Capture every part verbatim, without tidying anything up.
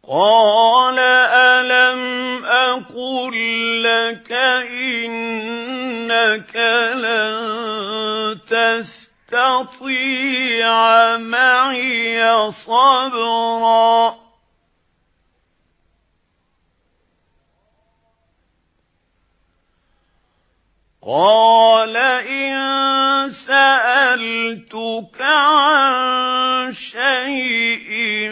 قَالَ أَلَمْ أَقُل لَّكَ إِنَّكَ لَن تَسْتَطِيعَ مَعِيَ صَبْرًا قَالَ إِن سَأَلْتُكَ عَن شَيْءٍ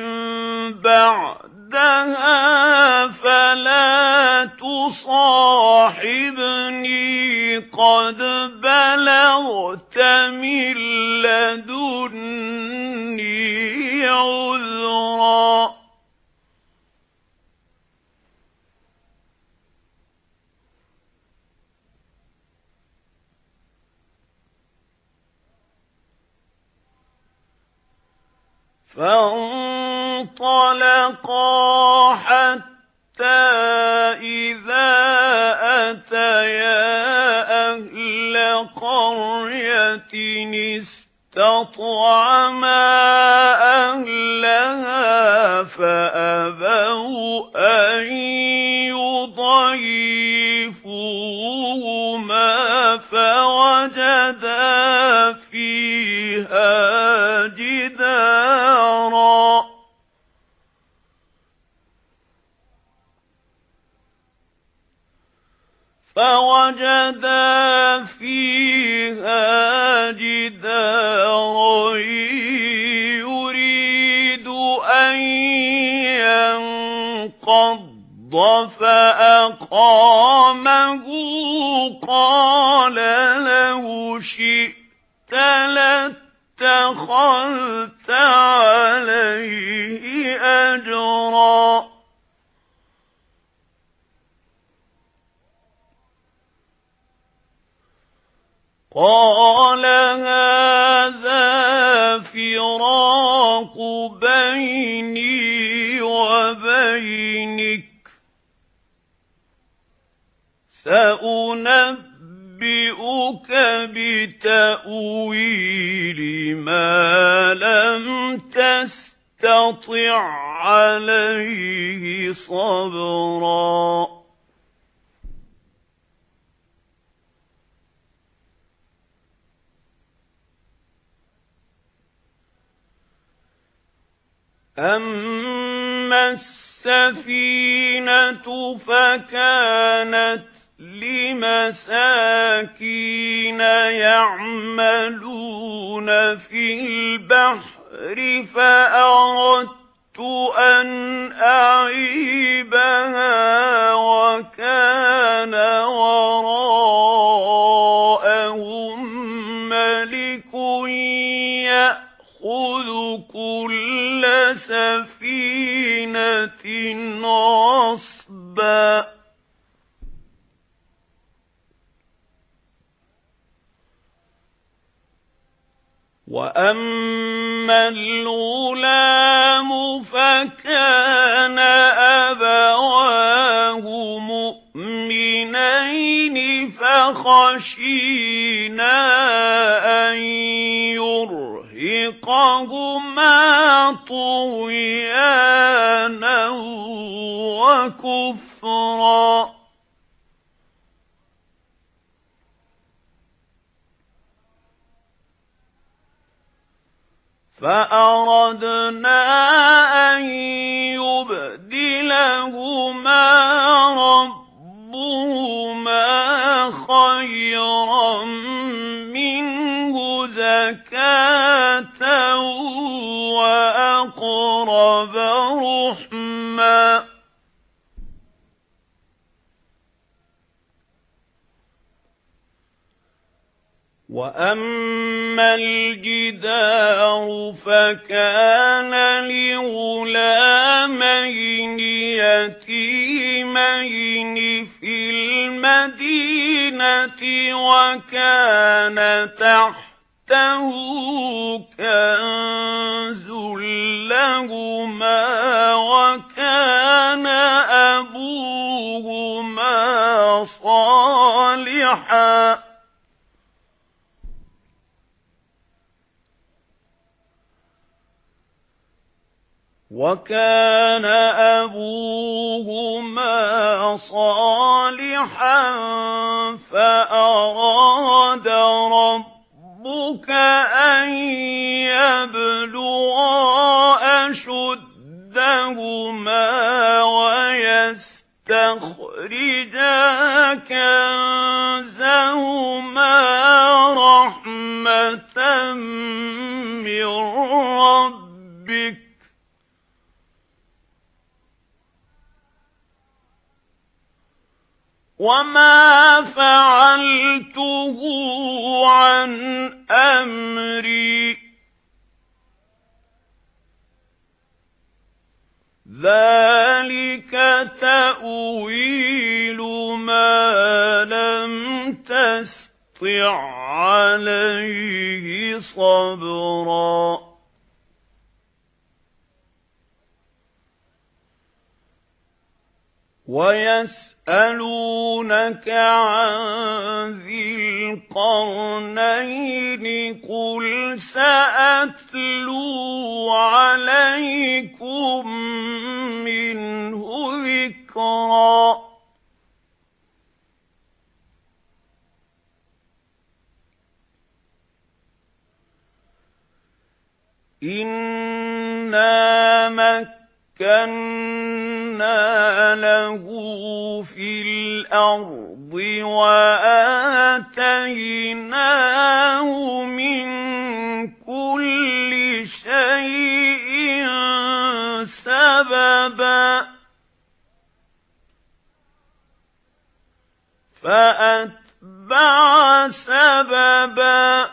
بَعْدَهَا فَلَا تُصَاحِبْنِي قَدْ بَلَغْتَ مِن لَّدُنِّي عُذْرًا فانطلقا حتى إذا أتيا أهل قرية استطعما أهلها فأبوا أن يضيفوهما فوجدا فيها جدارا فوجدا فيها جدارا يريد أن ينقض فأقامه قال لو شئت لاتخذت عليه أجرا قال هذا فراق بيني وبينك سأنبئك بتأويل ما لم تستطع عليه صبرا أما السفينة فكانت لمساكين يعملون في البحر فأردت أن أعيبها وكان وراءهم ملك يأخذ كل سفينة غصبا وَأَمَّا الْغُلَامُ فَكَانَ أَبَوَاهُ مُؤْمِنَيْنِ فَخَشِينَا أَن يُرْهِقَهُمَا طُغْيَانًا وَكُفْرًا فَأَرَدْنَا أَن يُبْدِلَهُمَا رَبُّهُمَا خَيْرًا مِنْهُ زَكَاةً وَأَقْرَبَ رُحْمًا وَأَمَّا الْجِدَارُ فَكَانَ لِغُلَامَيْنِ يَتِيمَيْنِ فِي الْمَدِينَةِ وَكَانَ تَحْتَهُ كَنزٌ لَّهُمَا وَكَانَ أَبُوهُمَا صَالِحًا وَكَانَ أَبُوهُمَا صَالِحًا فَأَرَادَ رَبُّكَ أَن يَبْلُغَا أَشُدَّهُمَا وَيَسْتَخْرِجَا كَنزَهُمَا رَحْمَةً مِّن رَّبِّكَ وَمَا فَعَلْتُهُ عَنْ أَمْرِي ذَلِكَ تَأْوِيلُ مَا لَمْ تَسْطِع عَلَيْهِ صَبْرًا وَيَسْأَلُونَكَ عَنْ ذِي الْقَرْنَيْنِ قُلْ سَأَتْلُو عَلَيْكُمْ مِنْهُ ذِكْرًا إِنَّا مَكَّنَّا لَهُ فِي الْأَرْضِ وَآتَيْنَاهُ مِنْ كُلِّ شَيْءٍ سَبَبًا فَأَتْبَعَ سَبَبًا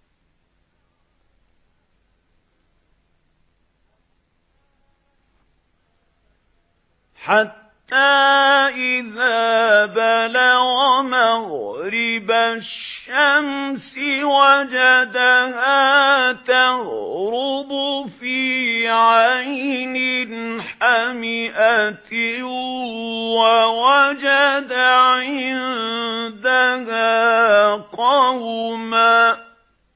حَتَّى إِذَا بَلَغَ مَغْرِبَ الشَّمْسِ وَجَدَهَا تَغْرُبُ فِي عَيْنٍ حَمِئَةٍ وَوَجَدَ عِندَهَا قَوْمًا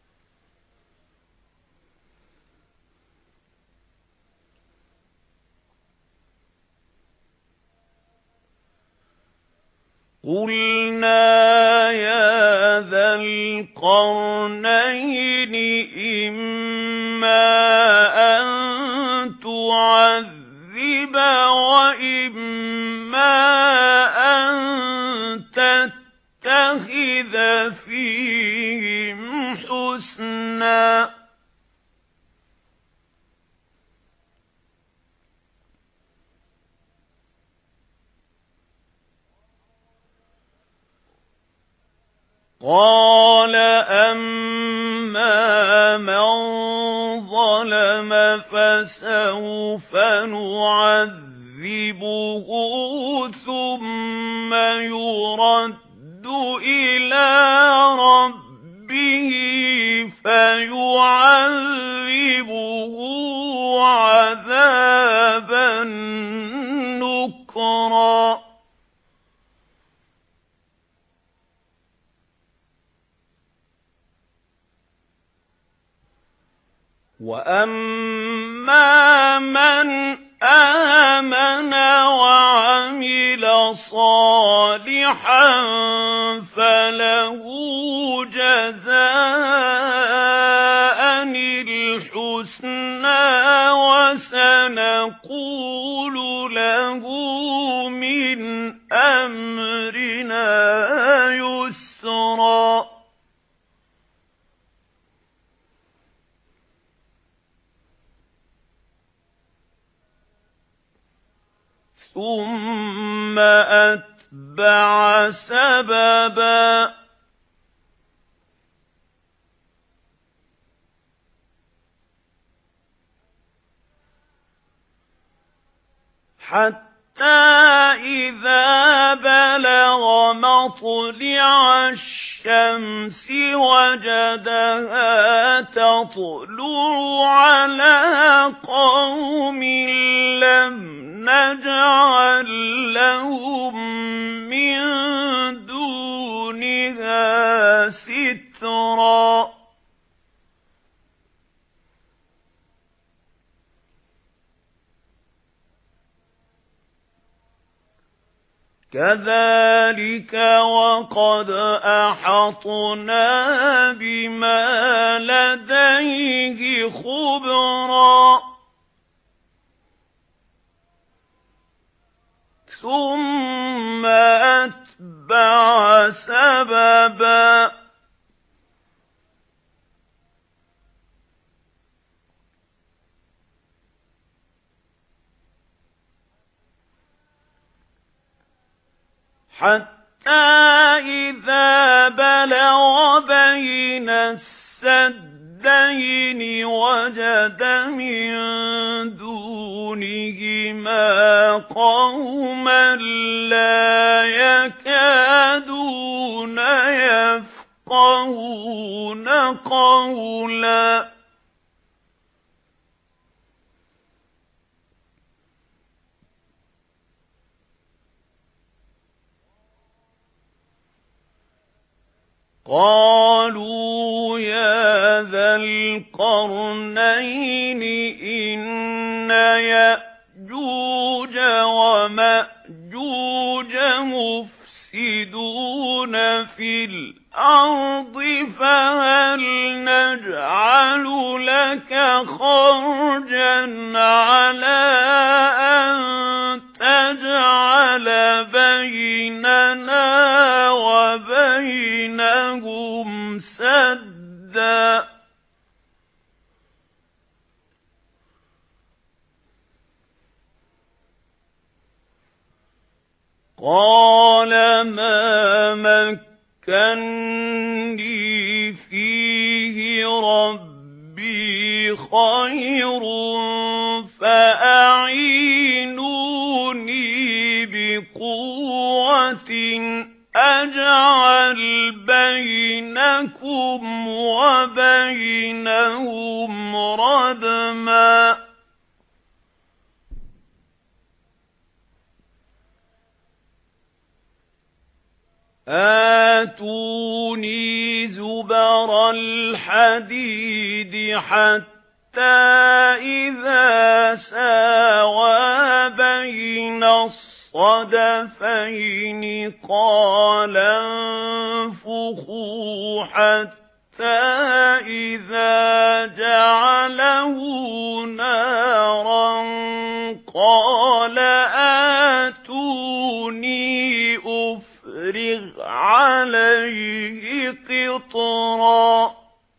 قُلْنَا يَا ذَا الْقَرْنَيْنِ إِمَّا أَن تُعَذِّبَ وَإِمَّا أَن تَتَّخِذَ فِيهِمْ حُسْنًا قَالَ أَمَّا مَنْ ظَلَمَ فَسَوْفَ نُعَذِّبُهُ ثُمَّ يُرَدُّ إِلَى رَبِّهِ فَيُعَذِّبُهُ عَذَابًا نُكْرًا وَأَمَّا مَنْ آمَنَ وَعَمِلَ صَالِحًا فَلَهُ جَزَاءً الْحُسْنَى وَسَنَقُولُ لَهُ مِنْ أَمْرِنَا يُسْرًا ثُمَّ أَتْبَعَ سَبَبًا حَتَّى إِذَا بَلَغَ مَطْلِعَ الشَّمْسِ وَجَدَهَا تَطْلُعُ عَلَى قَوْمٍ لَّمْ نَجْعَل لَّهُم مِّن دُونِهَا سِتْرًا كذلك وقد أحطنا بما لديه خبرا ثم أتبع سببا حتى إذا بلغ بين السدين وجد من دونهما قوما لا يكادون يفقهون قولا قالوا يا ذا القرنين إن يأجوج ومأجوج مفسدون في الأرض فهل نجعل لك خرجا على أن تجعل بيننا وبينهم سدا قال ما مكني فيه ربي خير فأعينوني بقوة أجعل بينكم وبينهم ردما آتوني زبر الحديد حتى إذا ساوى بين الصدفين قال انفخوا حتى إذا جعله نارا قال آتوني أفرغ عليه قطرا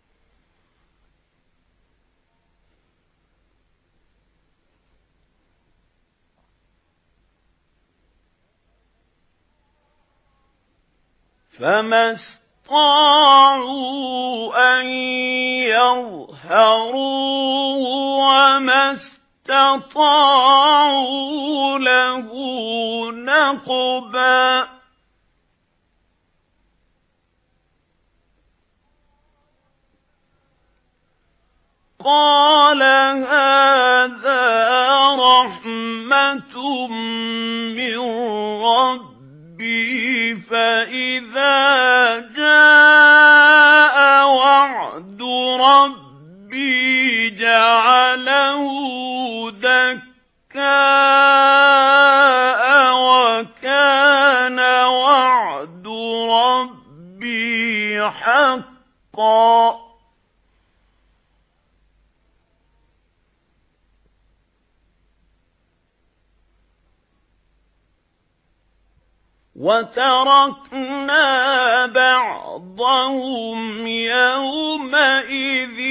فما استطاعوا أن يظهروه وما استطاعوا له نقبا قال هذا رحمة من ربي فإذا جاء وعد ربي جعله دكاء وكان وعد ربي حقا وتركنا بعضهم يومئذ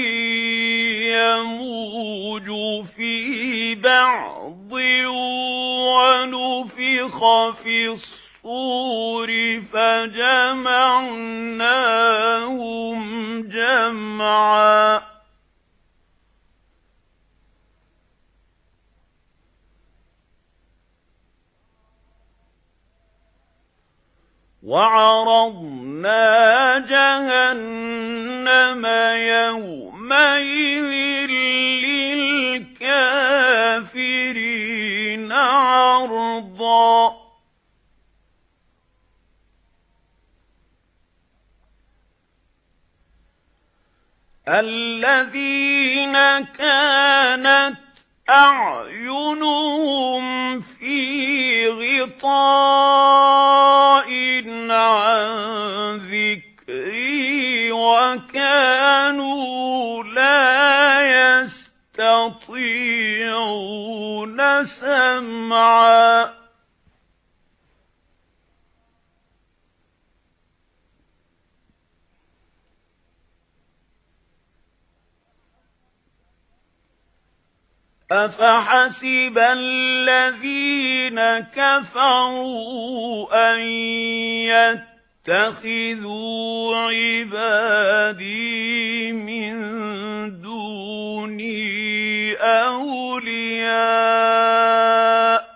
يموج في بعض ونفخ في الصور فجمعناهم جمعا وعرضنا جهنم يومئذ للكافرين عرضا الذين كانت أعينهم في غطاء عن ذكري وكانوا لا يستطيعون سمعا أفحسب الذين كفروا أن يتخذوا عبادي من دوني أولياء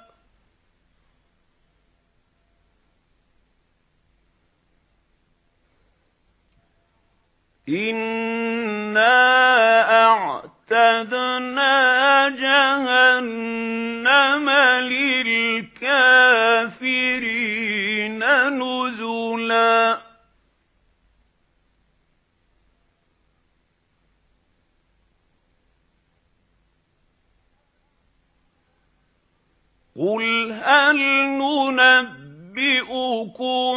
إنا أعتدنا جهنم للكافرين نزلا قل هل ننبئكم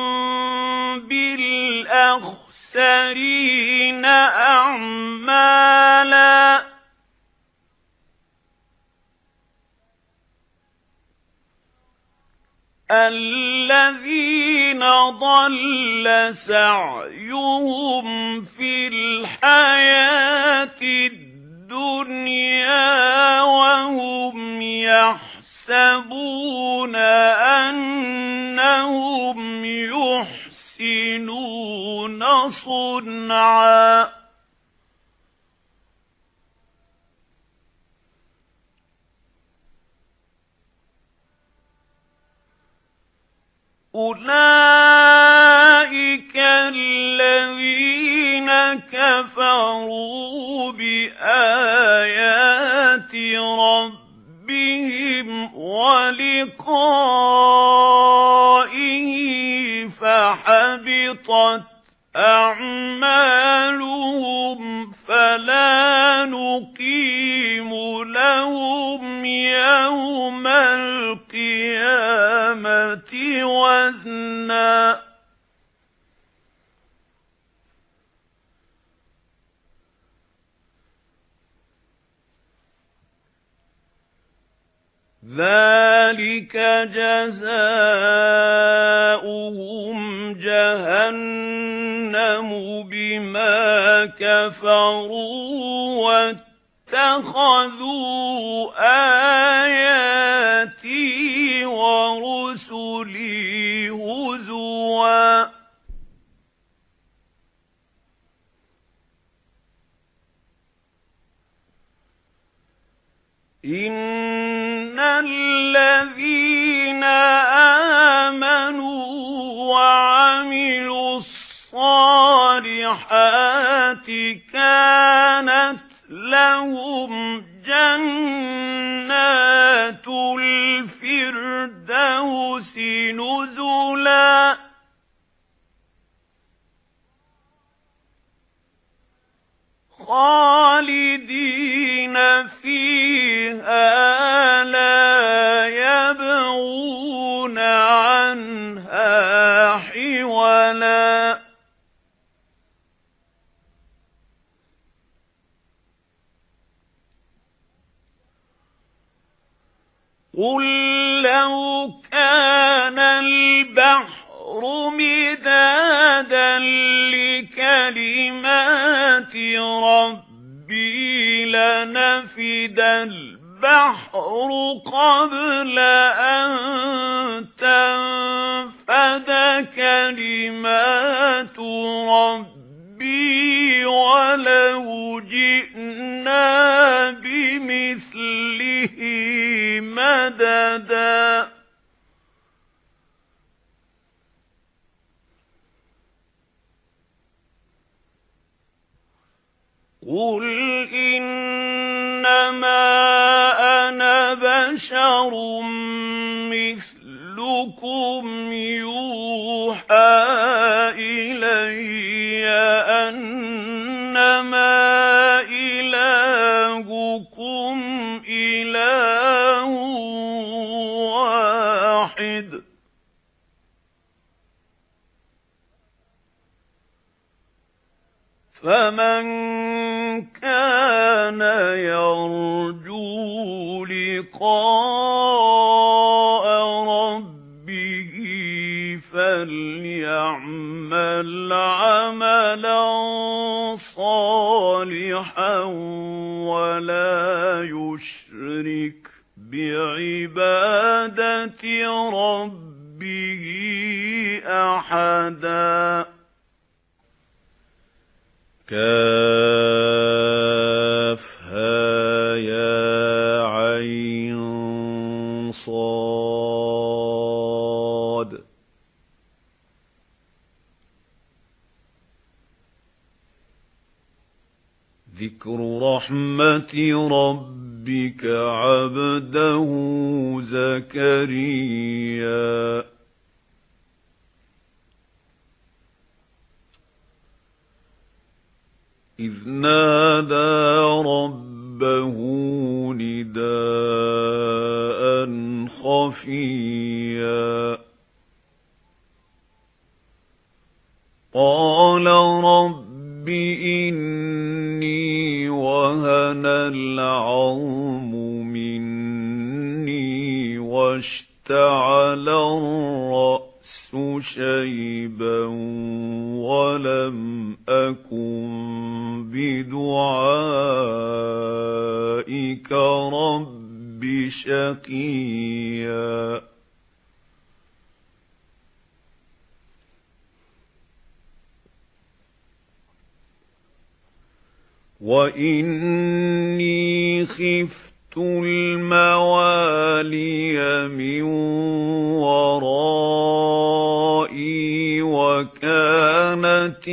بالأخسرين أعمالا الذين ضل سعيهم في الحياة الدنيا وهم يحسبون أنهم يحسنون صنعا أولئك الذين كفروا بآيات ربهم ولقائه فحبطت أعمالهم فلا نقيم لهم يوم القيامة وزنا ذلك جزاؤهم جهنم بما كفروا واتخذوا آياتي ورسلي هزوا إن الذين آمنوا وعملوا الصالحات كانت لهم جنات الفردوس نزلا خالدين فيها لا يبغون عنها حولا قل لو كان البحر مدادا لكلمات ربي لنفد البحر قبل أن تنفد كلمات ربي ولو جئنا بمثله مددا قل إنما أنا بشر مثلكم يوحى إلي أنما إلهكم إله واحد فَمَن كَانَ يَرْجُو لِقَاءَ رَبِّهِ فَلْيَعْمَلْ عَمَلًا صَالِحًا وَلَا يُشْرِكْ بِعِبَادَةِ رَبِّهِ أَحَدًا. كافها يا عين صاد ذكر رحمة ربك عبده زكريا إذ نادى ربه نداء خفيا قال رب إني وهن العظم مني واشتعل الرأس شيبا ولم أكن بدعائك رب شقيا وإني خفت الموالي من ورائي وكانت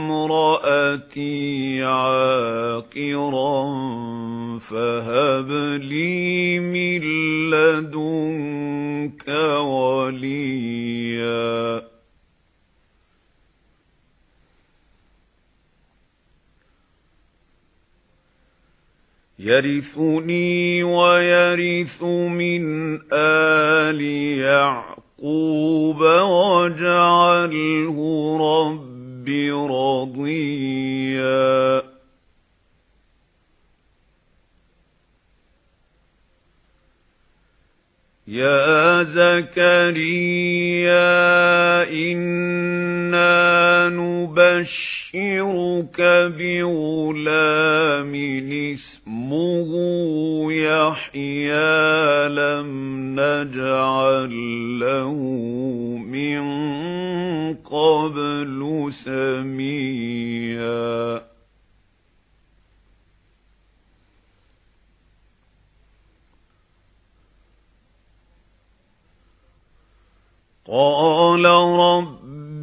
امرأتي عاقرا فهب لي من لدنك وليا يرثني ويرث من آل يعقوب واجعله رب رضيا يا زكريا إنا نبشرك بغلام اسمه يحيى لم نجعل له من قبل سميا قال رب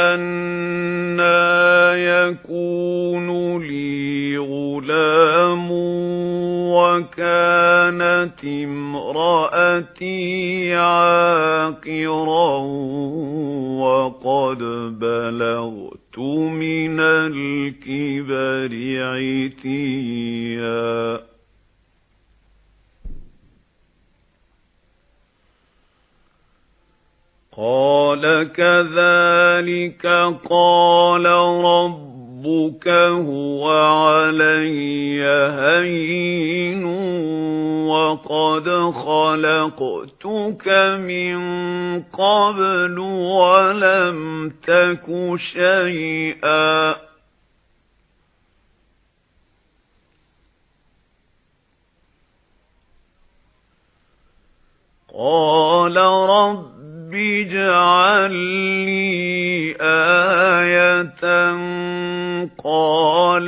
أنى يكون لي غلام وكانت امرأتي عاقرا وقد بلغت من الكبر عتيا قال كذلك قال ربك هو علي هين وقد خلقتك من قبل ولم تك شيئا قال رب اجعل لي آية قال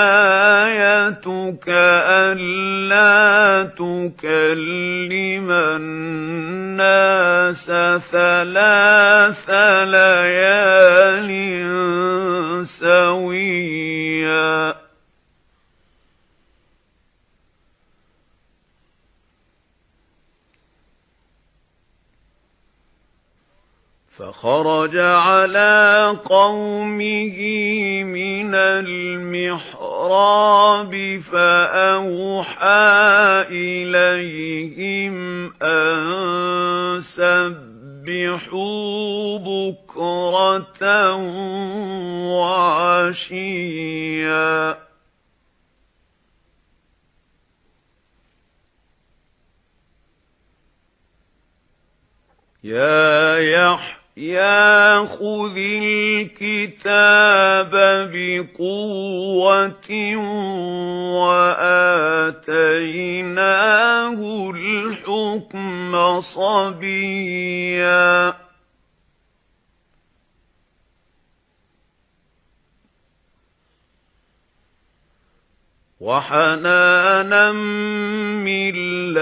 آيتك ألا تكلم الناس ثلاث ليال سويا فخرج على قومه من المحراب فأوحى إليهم أن سبحوا فسبحوا بكرة وعشيا يا يحيى خذ الكتاب بقوة وآتيناه الحكم صبيا وحنانا من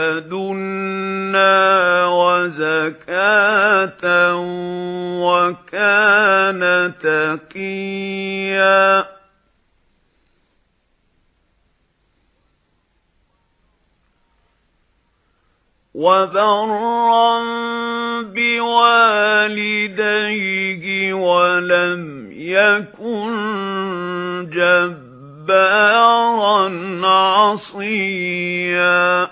لدنا وزكاة وكان تقيا وبرا بوالديه ولم يكن جبارا عصيا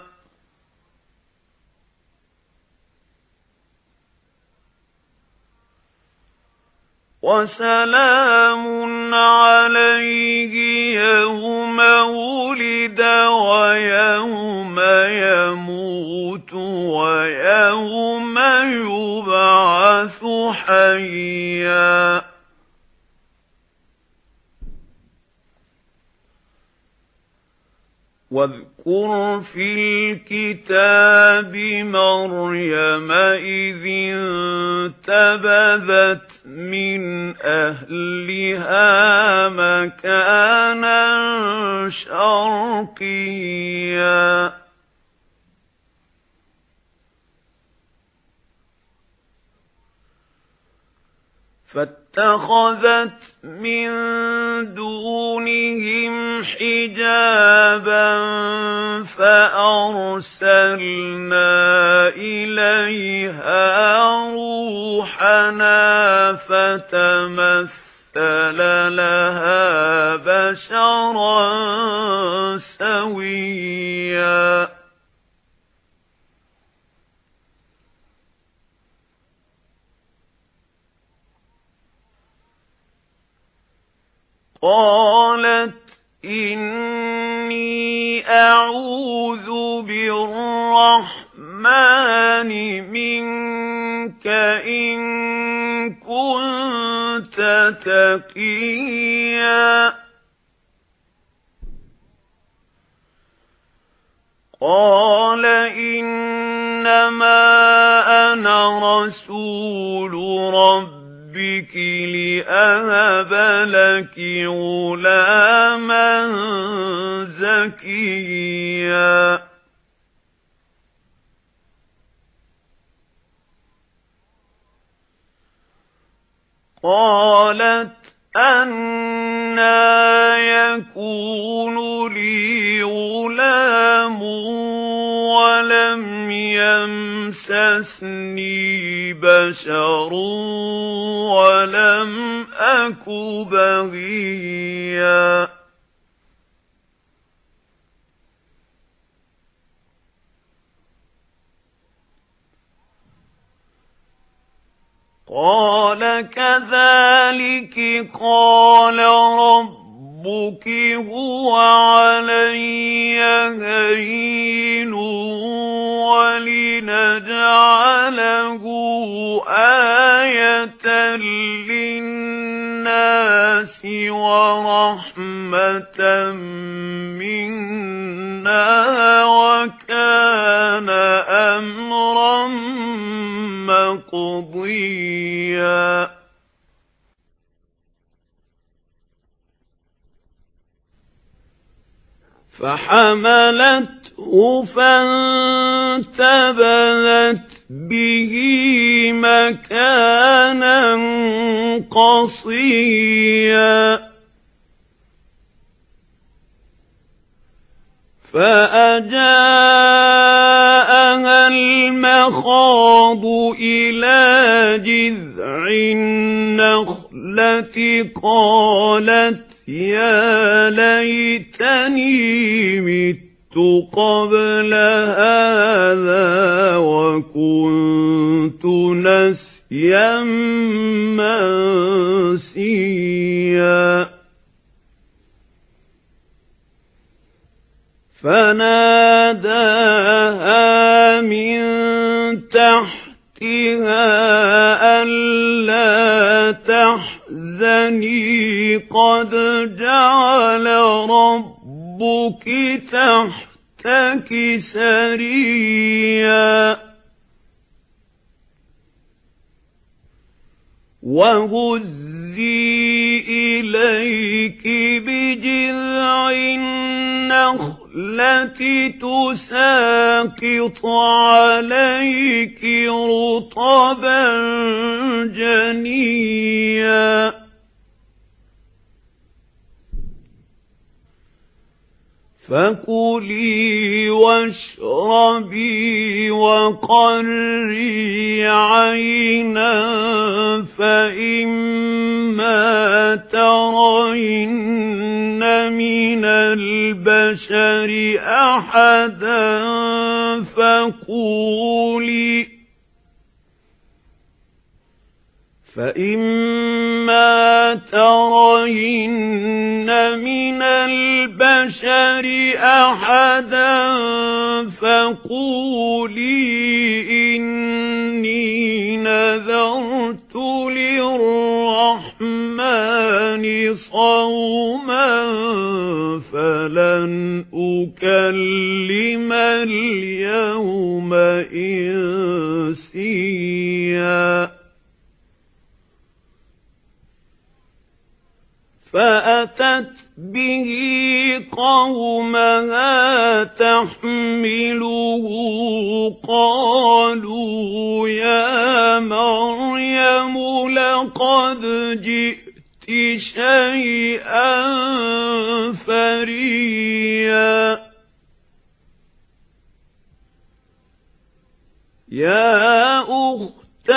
وسلام عليه يوم ولد ويوم يموت ويوم يبعث حيا واذكر في الكتاب مريم إذ انتبذت من أهلها مكانا شرقيا فاتخذت من دونهم حجابا فأرسلنا إليها روحنا فتمثل لها بشرا سويا قالت إني أعوذ بالرحمن منك إن كنت تقيا قال إنما أنا رسول ربك بك لأهب لك غلاما زكيا قالت أنى يكون لي غلام ولم يمسسني بشر ولم أك بغيا قال كذلك قال ربك هو علي هين ولنجعله آية للناس ورحمة منا وكان أمرا مقضيا فحملته فانتبذت به مكانا قصيا فأجاءها المخاض إلى جذع النخلة قالت يا ليتني مت قبل هذا وكنت نسيا نسيا منسيا فناداها من تحتها ألا تحزني قد جعل ربك تحتك سريا وهزي إليك بجذع النخلة تساقط عليك رطبا جنيا فكلي واشربي وقري عينا فإما ترين من البشر أحدا فقولي فإما ترين من البشر أحدا فقولي إني نذرت للرحمن صوما فلن أكلم اليوم إنسيا فأتت به قومها تحمله قالوا يا مريم لقد جئت شيئا فريا يا أخت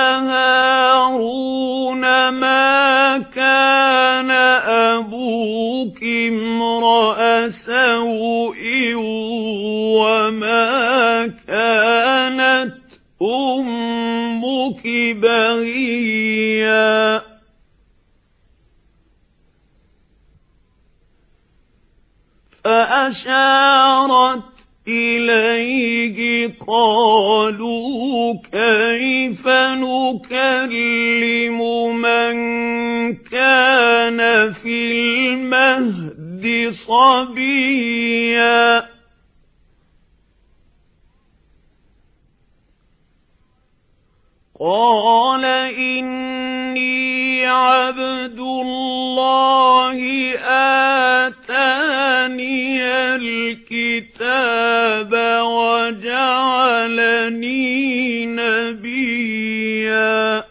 هارون ما كان أبوك امرأ سوء وما كانت أمك بغيا فأشارت إليه قالوا كيف نكلم من كان في المهد صبيا قال إني عبد الله آتاني الكتاب وجعلني نبيا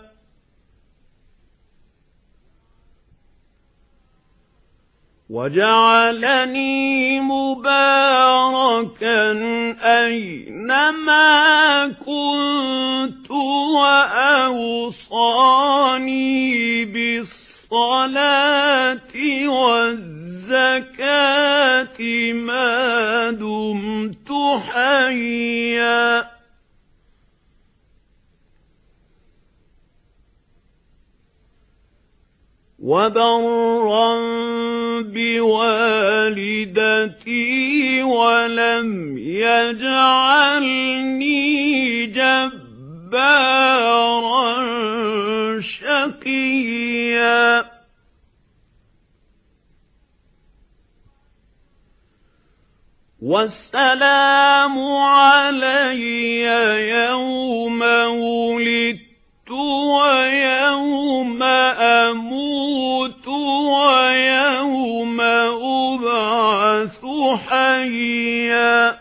وجعلني مباركا أينما كنت وأوصاني بالصلاة والزكاة ما دمت حيا وبرا بوالدتي ولم يجعلني جبارا شقيا والسلام علي يوم ولدت ويوم أموت ويوم أبعث حيا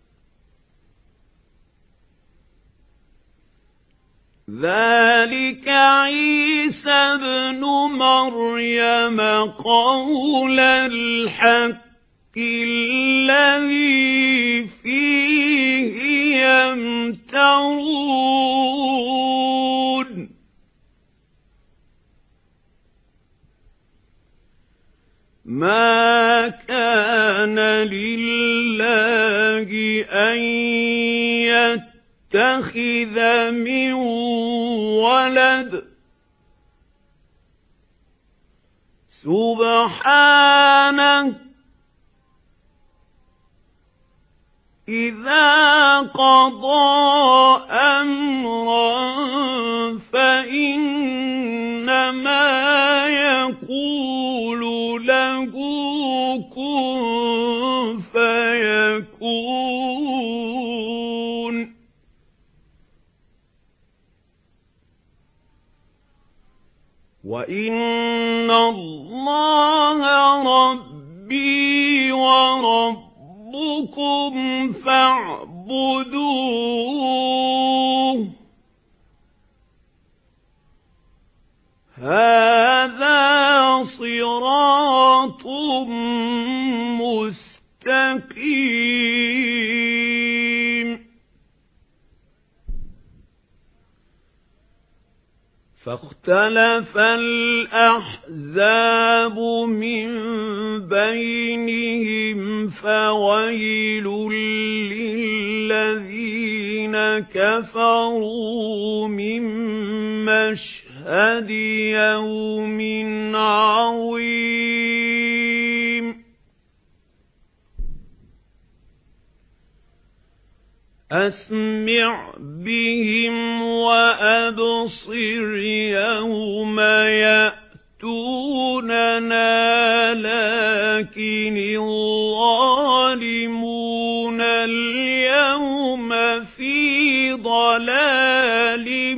ذلك عيسى ابن مريم قول الحق الذي فيه يمترون ما كان لله أن يتخذ من وَلَدٍ سُبْحَانَهُ إِذَا قَضَى أَمْرًا فَإِنَّمَا يَقُولُ لَهُ كُن فَيَكُونُ وَإِنَّ اللَّهَ رَبِّي وَرَبُّكُمْ فَاعْبُدُوهُ هَذَا صِرَاطٌ مُسْتَقِيمٌ فاختلف الأحزاب من بينهم فويل للذين كفروا من مشهد يوم عظيم أسمع بهم وأبصر يوم يأتوننا لكن الظالمون اليوم في ضلال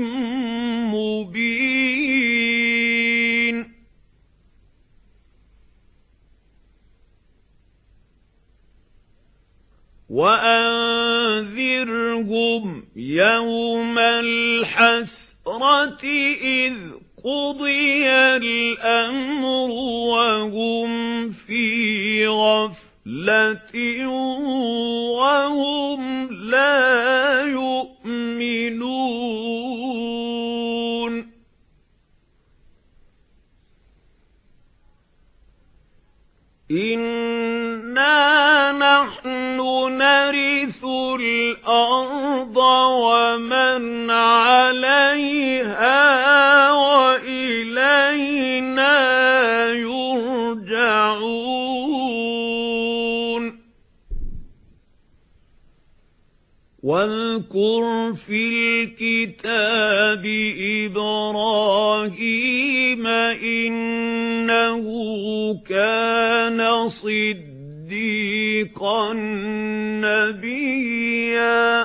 مبين وأنذرهم يوم الحسرة إذ قضي الأمر وهم في غفلة وهم لا يؤمنون إِنَّا نَحْنُ نَرِثُ الْأَرْضَ وَمَنْ عَلَيْهَا وَإِلَيْنَا يُرْجَعُونَ واذكر في الكتاب إبراهيم إنه كان صديقا نبيا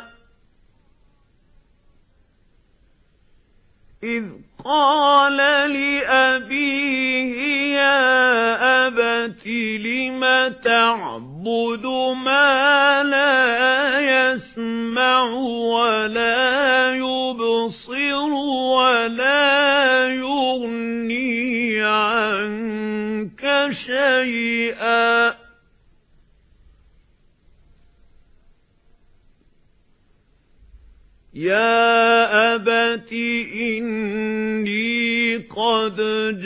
إذ قال لأبيه يا أبت لم تعبد ما لا يسمع ولا يبصر ولا يغني عنك شيئا يا أبت إني قد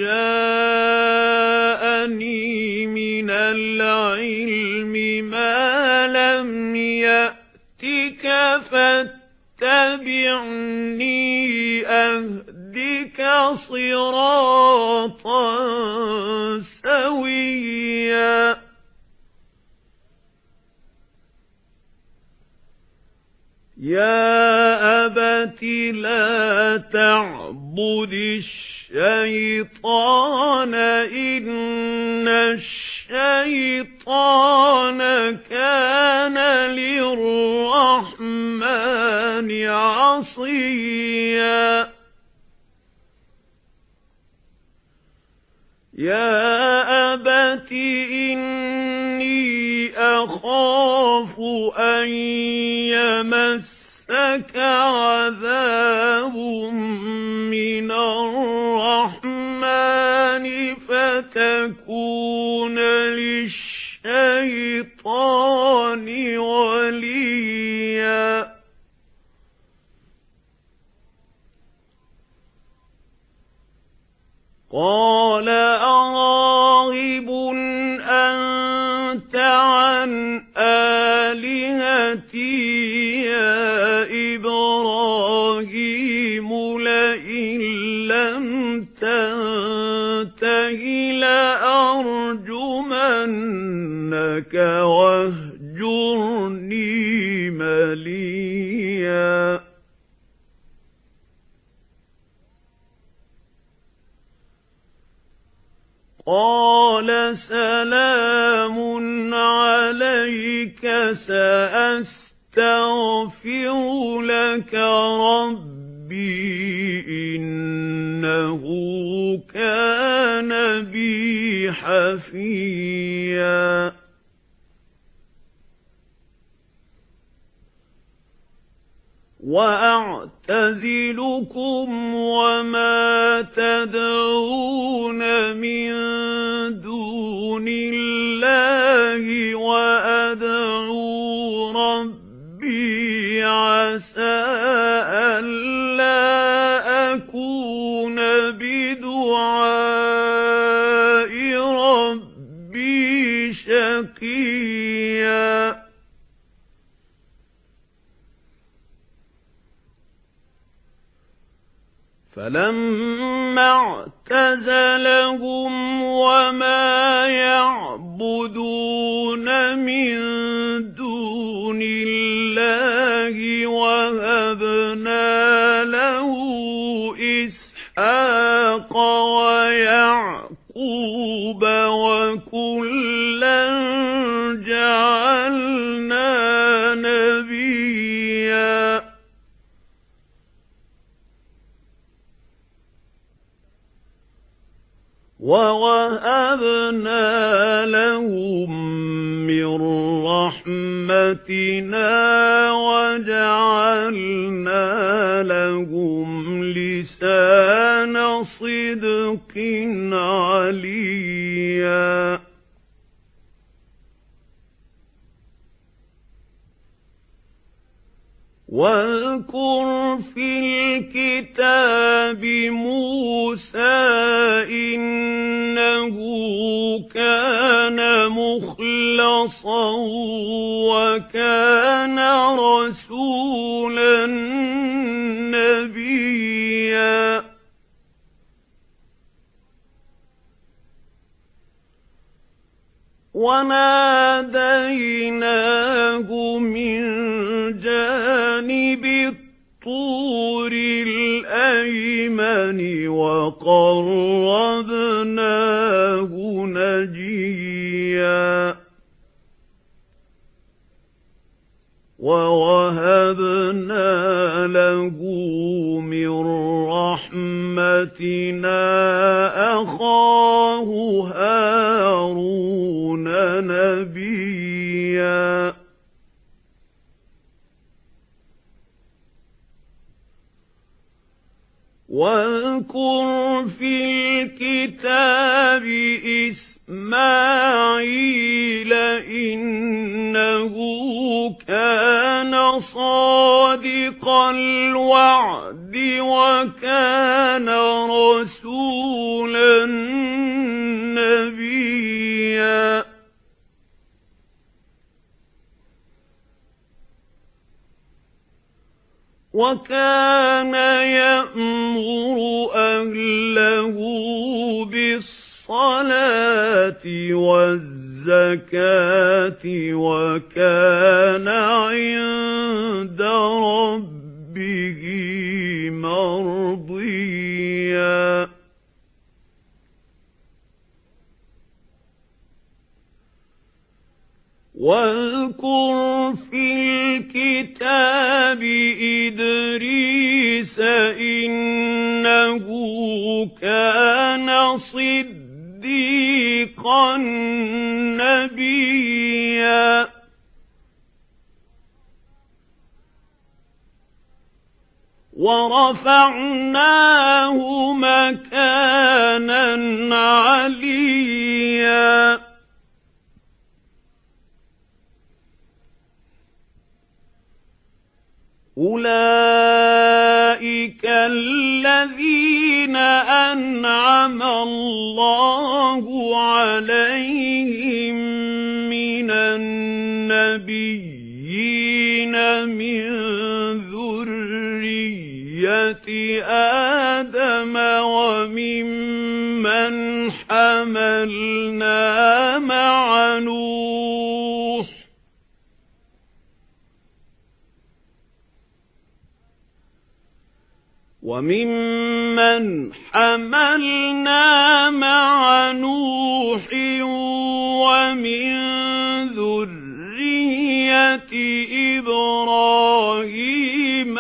جاءني من العلم ما لم يأتك فاتبعني أهدك صراطا سويا يا أبت لا تعبد الشيطان إن الشيطان كان للرحمن عصيا يا أبت إني أخاف أن يمسك عذاب من الرحمن فتكون للشيطان وليا قال أراغب أنت عن آلهتي يا إبراهيم لئن لأرجمنك واهجرني مليا قال سلام عليك سأستغفر لك ربي إنه كان بي حفيا وأعتزلكم وما تدعون من دون الله وأدعو ربي عسى ألا أكون بدعاء ربي شقيا فلما اعتزلهم وما يعبدون من دون الله وهبنا له إسحاق ويعقوب وكلا جعلنا نبيا وَوَهَبْنَا لَهُم مِّن رَّحْمَتِنَا وَجَعَلْنَا لَهُمْ لِسَانَ صِدْقٍ عَلِيًّا واذكر في الكتاب موسى إنه كان مخلصا وكان رسولا نبيا وناديناه من جانب الطور الأيمن وقربناه نجيا ووهبنا له من رحمتنا أخاه هارون نبيا واذكر في الكتاب إسماعيل إنه كان صادق الوعد وكان رسولا نبيا وكان يأمر أهله بالصلاة والزكاة وكان عند ربه مرضيا واذكر في الكتاب إدريس إنه كان صديقا نبيا ورفعناه مكانا عليا أولئك الذين أنعم الله عليهم من النبيين من ذرية آدم وممن حملنا وَمِمَّنْ حَمَلْنَا مَعَ نُوحٍ وَمِنْ ذُرِّيَّةِ إِبْرَاهِيمَ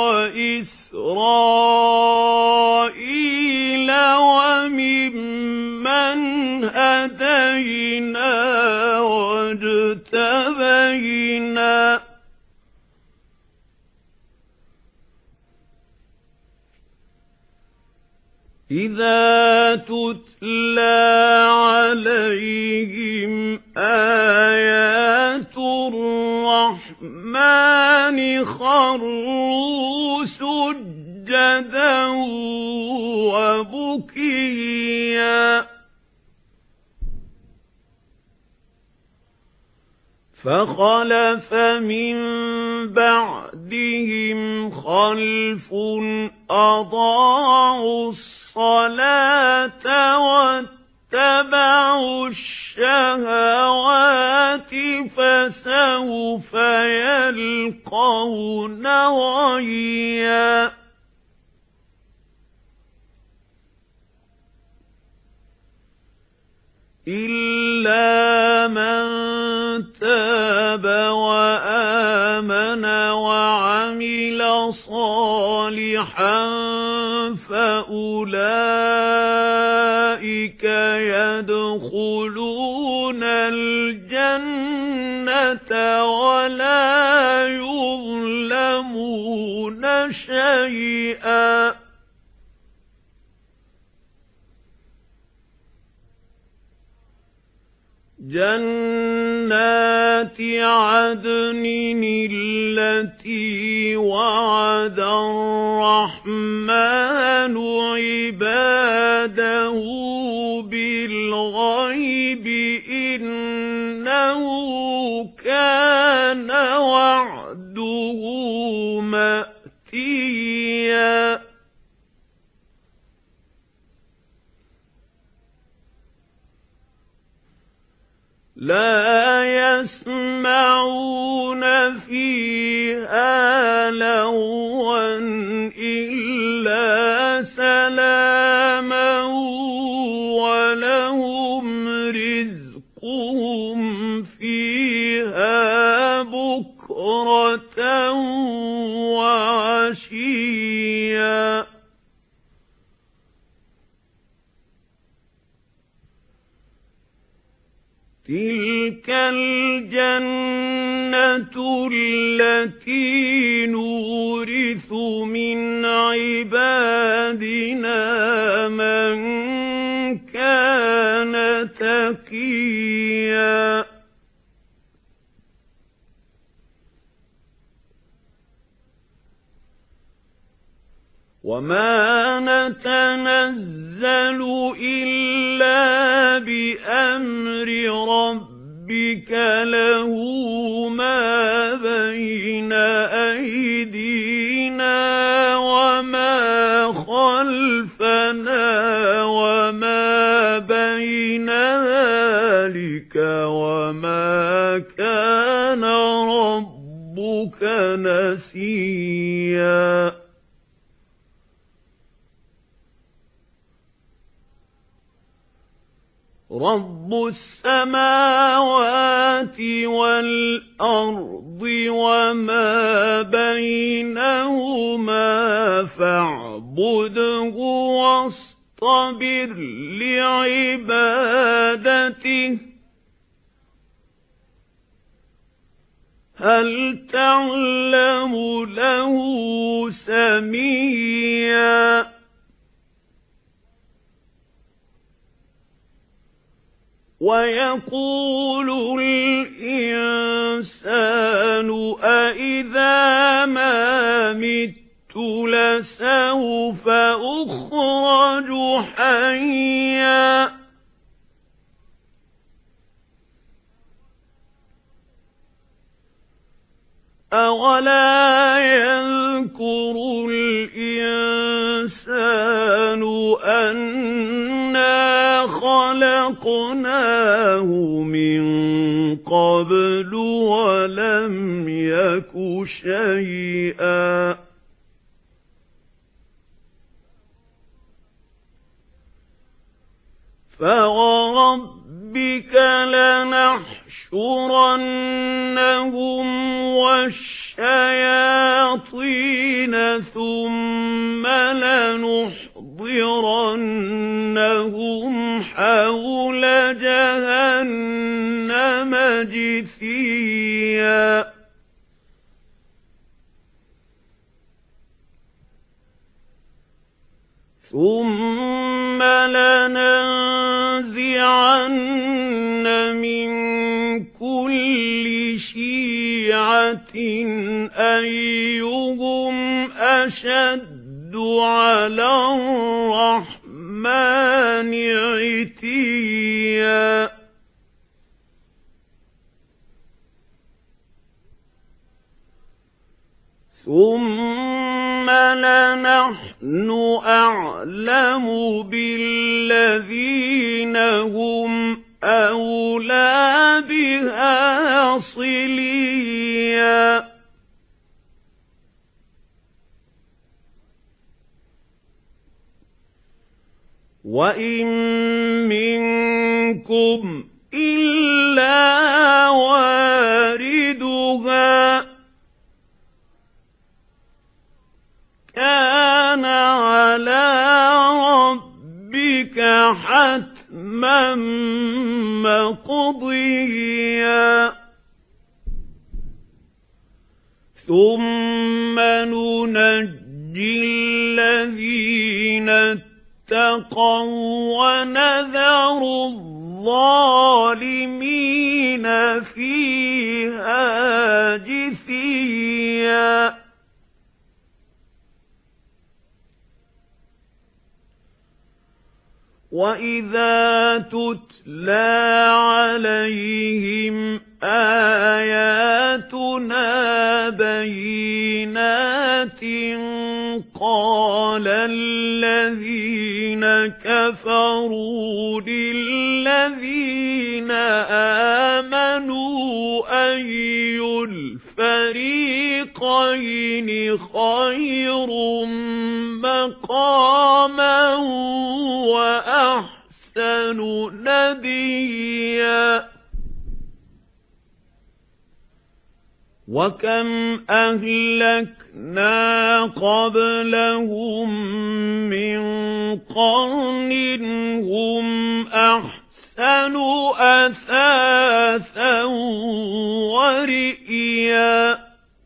وَإِسْرَائِيلَ وَمِمَّنْ هَدَيْنَا وَاجْتَبَيْنَا إِذَا تُتْلَى عَلَيْهِمْ آيَاتُ الرَّحْمَنِ خَرُّوا سُجَّدًا وَبُكِيًّا فَخَلَفَ مِن بَعْدِهِمْ خَلْفٌ أَضَاعُوا الصَّلَاةَ وَاتَّبَعُوا الشَّهَوَاتِ فَسَوْفَ يَلْقَوْنَ غَيًّا إِلَّا مَن تَابَ وَآمَنَ وَعَمِلَ صَالِحًا فَأُولَئِكَ يَدْخُلُونَ الْجَنَّةَ وَلَا يُظْلَمُونَ شَيْئًا جَنَّاتِ عَدْنٍ الَّتِي وَعَدَ الرَّحْمَنُ عِبَادَهُ بِالْغَيْبِ إِنَّهُ كَانَ وَعْدُهُ مَأْتِيًّا لَا يَسْمَعُونَ فِيهَا لَغْوًا إِلَّا سَلَامًا وَلَهُمْ رِزْقُهُمْ فِيهَا بُكْرَةً وَعَشِيًّا تِلْكَ الْجَنَّةُ الَّتِي نُورِثُ مِنْ عِبَادِنَا مَنْ كَانَ تَقِيًّا وَمَا نَتَنَزَّلُ إِلَّا بِأَمْرِ رَبِّكَ لَهُ مَا بَيْنَ أَيْدِينَا وَمَا خَلْفَنَا وَمَا بَيْنَ ذَلِكَ وَمَا كَانَ رَبُّكَ نَسِيًّا رَبُّ السَّمَاوَاتِ وَالْأَرْضِ وَمَا بَيْنَهُمَا فَاعْبُدْهُ وَاصْطَبِرْ لِعِبَادَتِهِ هَلْ تَعْلَمُ لَهُ سَمِيًّا وَيَقُولُ الْإِنسَانُ أَإِذَا مَا مِتُّ لَسَوْفَ أُخْرَجُ حَيًّا أَوَلَا يَذْكُرُ الْإِنسَانُ أَنَّا خَلَقْنَاهُ مِنْ قَبْلُ وَلَمْ يَكُ شَيْئًا والشياطين ثم لنحضرنهم حول جهنم جثيا ثم لننزعن من كل شيعة أيهم أشد على الرحمن عتيا ثم لنحن أعلم بالذين هم أولى بها صليا وإن منكم إلا واردها كان على ربك حتما مقضيا ثم ننجي الذين اتقوا ونذر الظالمين فيها جثيا وَإِذَا تُتْلَى عَلَيْهِمْ آيَاتُنَا بَيِّنَاتٍ قَالَ الَّذِينَ كَفَرُوا لِلَّذِينَ آمَنُوا أَيُّ الْفَرِيقَيْنِ خَيْرٌ مَقَامًا وَأَحْسَنُ نَدِيًّا وَكَمْ أَهْلَكْنَا قَبْلَهُمْ مِنْ قَرْنٍ هُمْ أَحْسَنُ أَثَاثًا وَرِئْيًا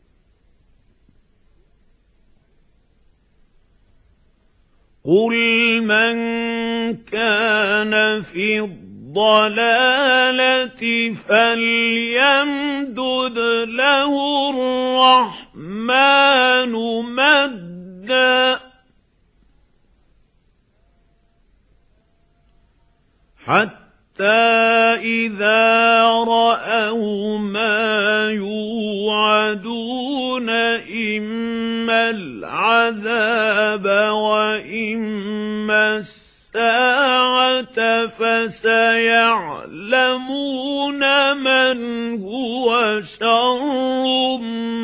قُلْ مَنْ كَانَ فِي الضَّلَالَةِ فَلْيَمْدُدْ لَهُ الرَّحْمَنُ مَدًّا حَتَّى إِذَا رَأَوْا مَا يُوعَدُونَ إِمَّا الْعَذَابَ وَإِمَّا السَّاعَةَ فَسَيَعْلَمُونَ مَنْ هُوَ شَرٌّ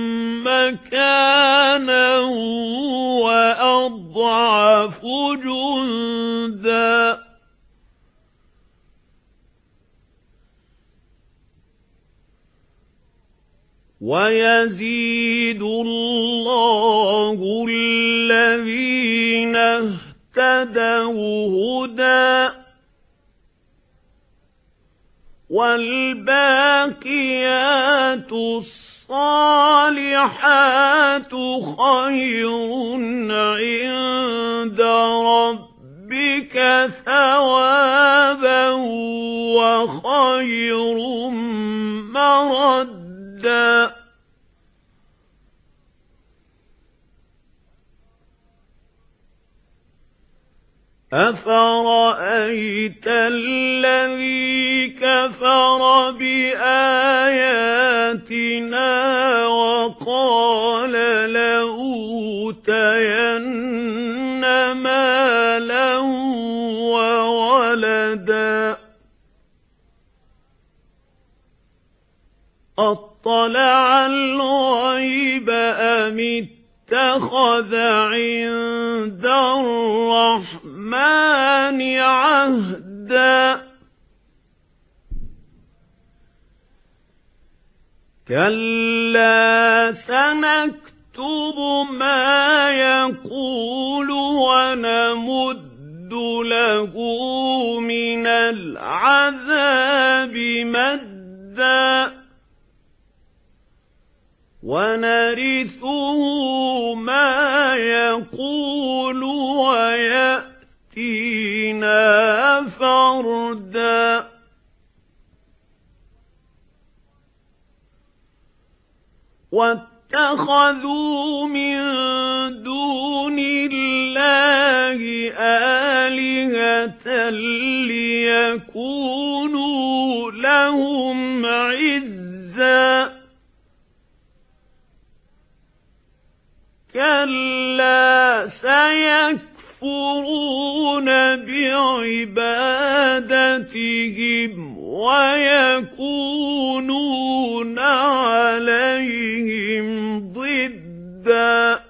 مَكَانًا وَأَضْعَفُ جُندًا وَيَزِيدُ اللَّهُ الَّذِينَ اهْتَدَوْا هُدًى وَالْبَاقِيَاتُ الصَّالِحَاتُ خَيْرٌ عِندَ رَبِّكَ ثَوَابًا وَخَيْرٌ مَّرَدًّا أَفَرَأَيْتَ الَّذِي كَفَرَ بِآيَاتِنَا وَقَالَ لَأُوتَيَنَّ مَالًا وَوَلَدًا أَطَّلَعَ الْغَيْبَ أَمِ اتَّخَذَ عِندَ الرَّحْمَنِ عَهْدًا كَلَّا سَنَكْتُبُ مَا يَقُولُ وَنَمُدُّ لَهُ مِنَ الْعَذَابِ مَدًّا وَنَرِثُهُ مَا يَقُولُ وَيَأْتِينَا فَرْدًا وَاتَّخَذُوا مِن دُونِ اللَّهِ آلِهَةً لِيَكُونُوا لَهُمْ عِزًّا كَلَّا سَيَكْفُرُونَ بِعِبَادَتِهِمْ وَيَكُونُونَ عَلَيْهِمْ ضِدًّا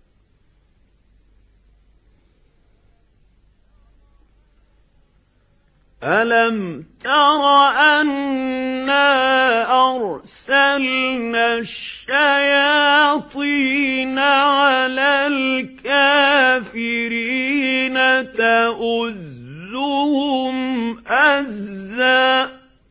أَلَمْ تَرَ أَنَّا أَرْسَلْنَا الشَّيَاطِينَ عَلَى الْكَافِرِينَ تَؤُزُّهُمْ أَزًّا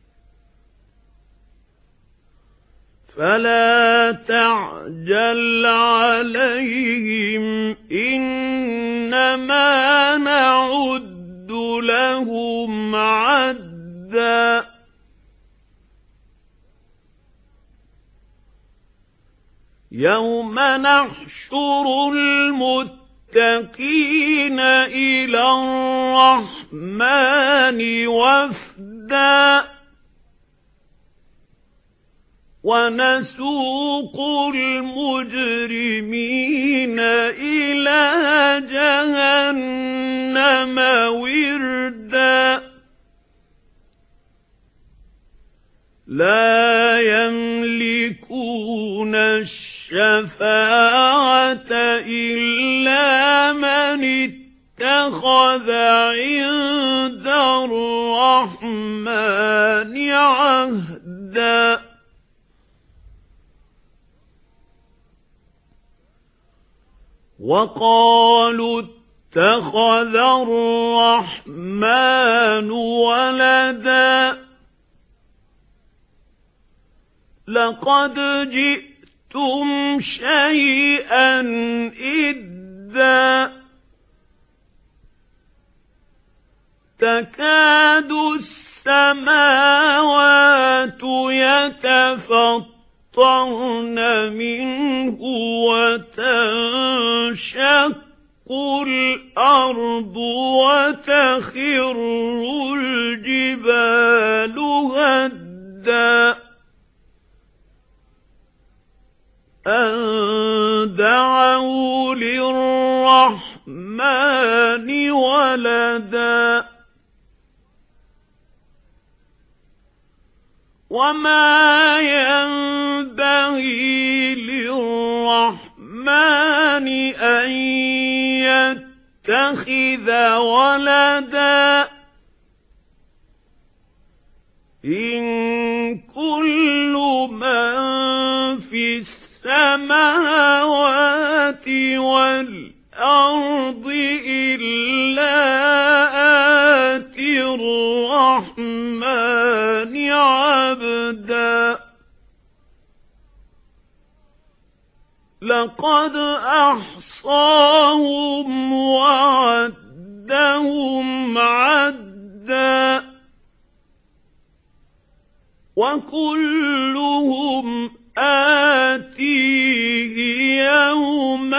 فَلَا تَعْجَلْ عَلَيْهِمْ إِنَّمَا نَعُدُّ لَهُمْ عَدًّا يَوْمَ نَحْشُرُ الْمُتَّقِينَ إِلَى الرَّحْمَنِ وَفْدًا وَنَسُوقُ الْمُجْرِمِينَ إِلَى جَهَنَّمَ وِرْدًا لَا يَمْلِكُونَ الشَّفَاعَةَ إِلَّا مَنِ اتَّخَذَ عِندَ الرَّحْمَنِ عَهْدًا وَقَالُوا اتَّخَذَ الرَّحْمَنُ وَلَدًا لَقَدْ جِئْتُمْ شَيْئًا إِدًّا تَكَادُ السَّمَاوَاتُ يَتَفَطَّرْنَ مِنْهُ وَتَنشَقُّ الْأَرْضُ وَتَخِرُّ الْجِبَالُ هَدًّا أَن دَعَوْا لِلرَّحْمَنِ وَلَدًا وَمَا يَنبَغِي لِلرَّحْمَنِ أَن يَتَّخِذَ وَلَدًا إِن كُلُّ مَن فِي السَّمَاوَاتِ وَالْأَرْضِ إِلَّا آتِي الرَّحْمَنِ عَبْدًا لَقَدْ أَحْصَاهُمْ وَعَدَّهُمْ عَدًّا وَكُلُّهُمْ آتِيهِ يَوْمَ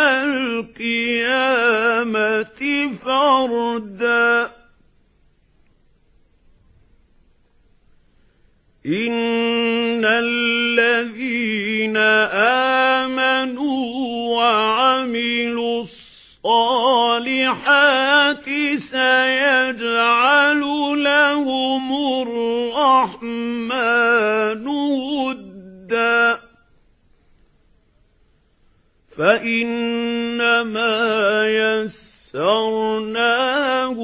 الْقِيَامَةِ فَرْدًا إِنَّ الَّذِينَ آمَنُوا وَعَمِلُوا الصَّالِحَاتِ سَيَجْعَلُ لَهُمُ الرَّحْمَنُ وُدًّا فَإِنَّمَا يَسَّرْنَاهُ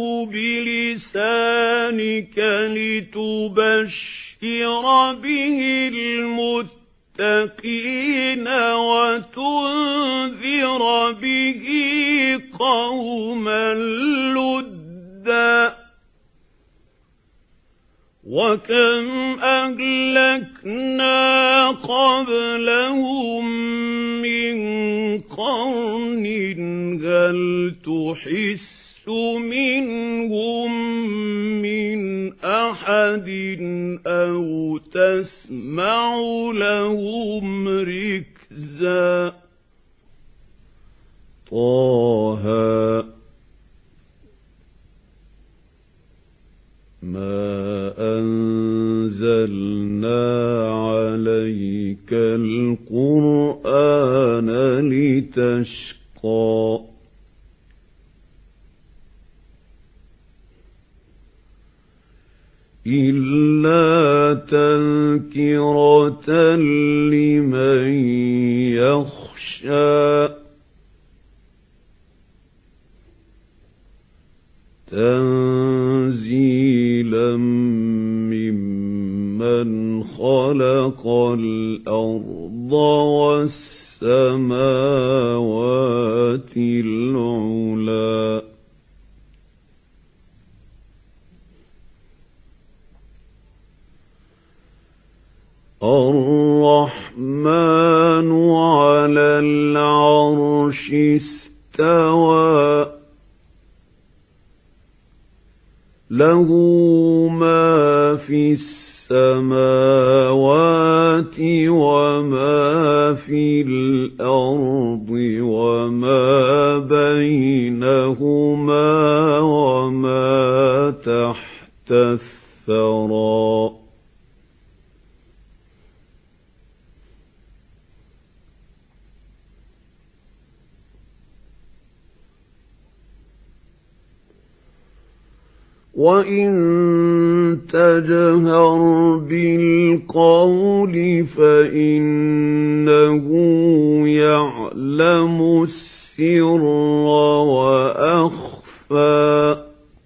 بِلِسَانِكَ لِتُبَشِّرَ بِهِ الْمُتَّقِينَ للمتقين وتنذر به قوما لُدًّا وَكَمْ أَهْلَكْنَا قَبْلَهُمْ مِنْ قَرْنٍ هَلْ تُحِسُّ مِنْهُمْ مِنْ أَحَدٍ أَوْ تَسْمَعُ لَهُمْ رِكْزًا طه ما أنزلنا عليك القرآن لتشقى إلا تذكرة لمن يخشى تنزيلا ممن خلق الأرض والسماوات العلى الرحمن على العرش استوى له ما في السماوات وما في الأرض وما بينهما وما تحت الثرى وَإِن تَجْهَرْ بِالْقَوْلِ فَإِنَّهُ يَعْلَمُ السِّرَّ وَأَخْفَى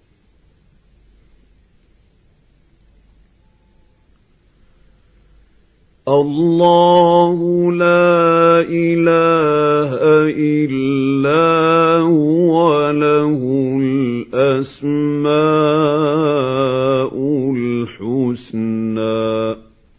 الله لا إله إلا هو له الأسماء الحسنى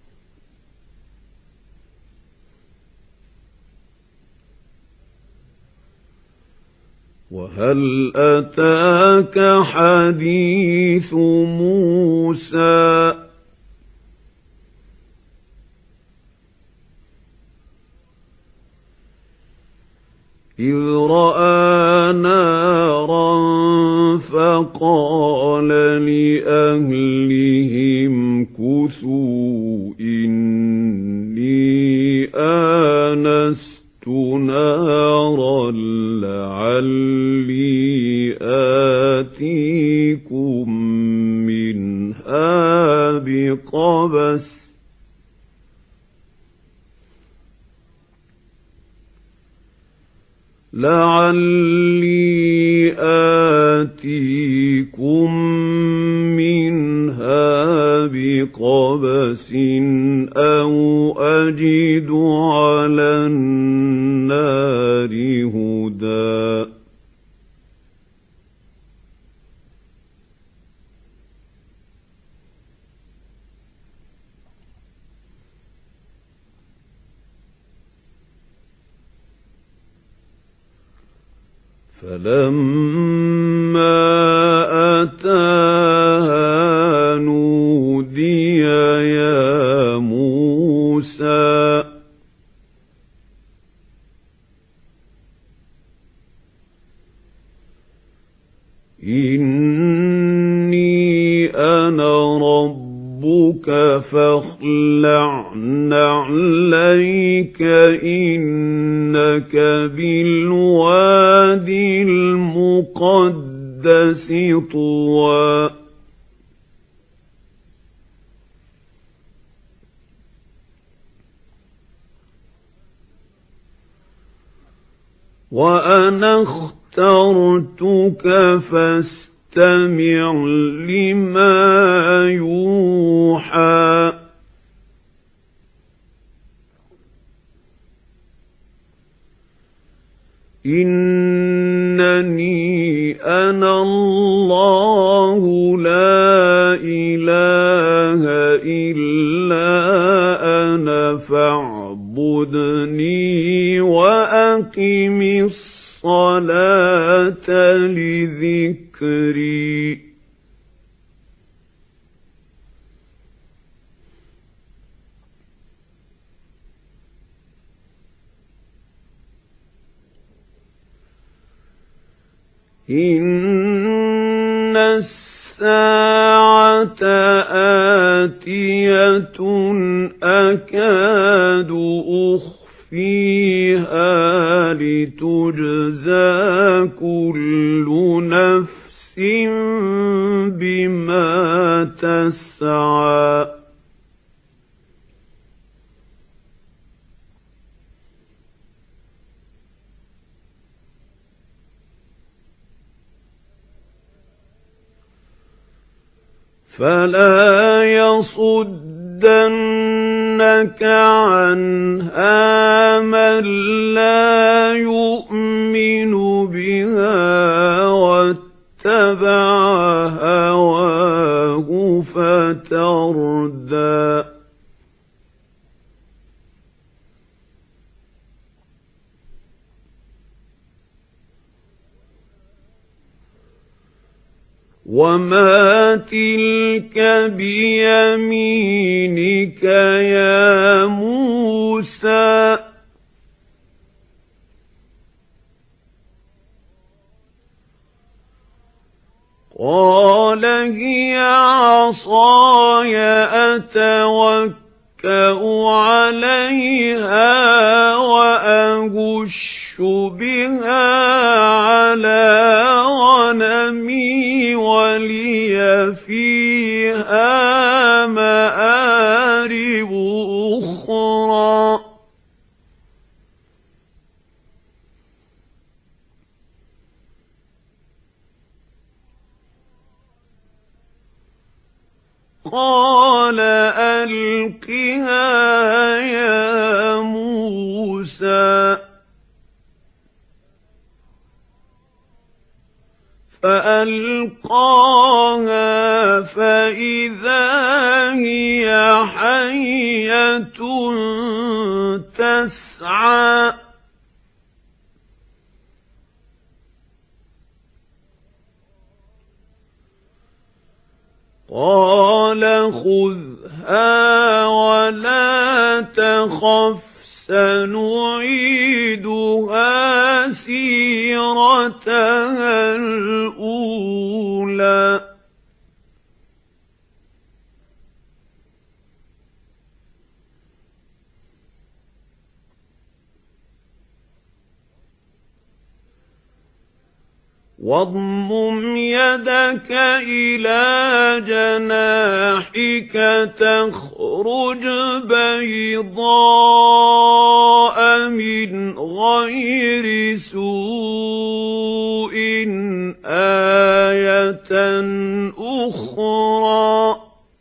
وهل أتاك حديث موسى إذ رأى نارا فقال لأهلهم كثوا إني آنست نارا لعلي آتيكم منها بقبس لعلي آتيكم منها بقبس أو أجد على النار هدى فَلَمَّا أَتَاهَا نُودِيَ يَا مُوسَى إِنِّي أَنَا رَبُّكَ فَاخْلَعْ نَعْلَيْكَ إِنَّكَ بِالْوَادِ الْمُقَدَّسِ طُوًى وَأَنَا اخْتَرْتُكَ فَاسْتَمِعْ لِمَا يُوحَى إِنَّنِي أَنَا اللَّهُ لَا إِلَٰهَ إِلَّا أَنَا فَاعْبُدْنِي وَأَقِمِ الصَّلَاةَ لِذِكْرِي إِنَّ السَّاعَةَ آتِيَةٌ أَكَادُ أُخْفِيهَا لِتُجْزَىٰ كُلُّ نَفْسٍ بِمَا تَسْعَىٰ فَلَا يَصُدَّنَّكَ عَنْهَا مَن لَّا يُؤْمِنُ بِهَا وَاتَّبَعَ هَوَاهُ فَتَرْدَىٰ وَمَا تِلْكَ بِيَمِينِكَ يَا مُوسَىٰ قَالَ هِيَ عَصَايَ أَتَوَكَّأُ عَلَيْهَا وَأَهُشُّ بِهَا عَلَىٰ غَنَمِي وَلِيَ فِيهَا مَآرِبُ أُخْرَىٰ قَالَ أَلْقِهَا يَا مُوسَىٰ فَأَلْقَاهَا فَإِذَا هِيَ حَيَّةٌ تَسْعَىٰ قَالَ خُذْهَا وَلَا تَخَفْ سَنُعِيدُهَا سِيرَتَهَا الْأُولَىٰ وَاضْمُمْ يَدَكَ إِلَى جَنَاحِكَ تَخْرُجْ بَيْضَاءَ مِنْ غَيْرِ سُوءٍ آيَةً أُخْرَىٰ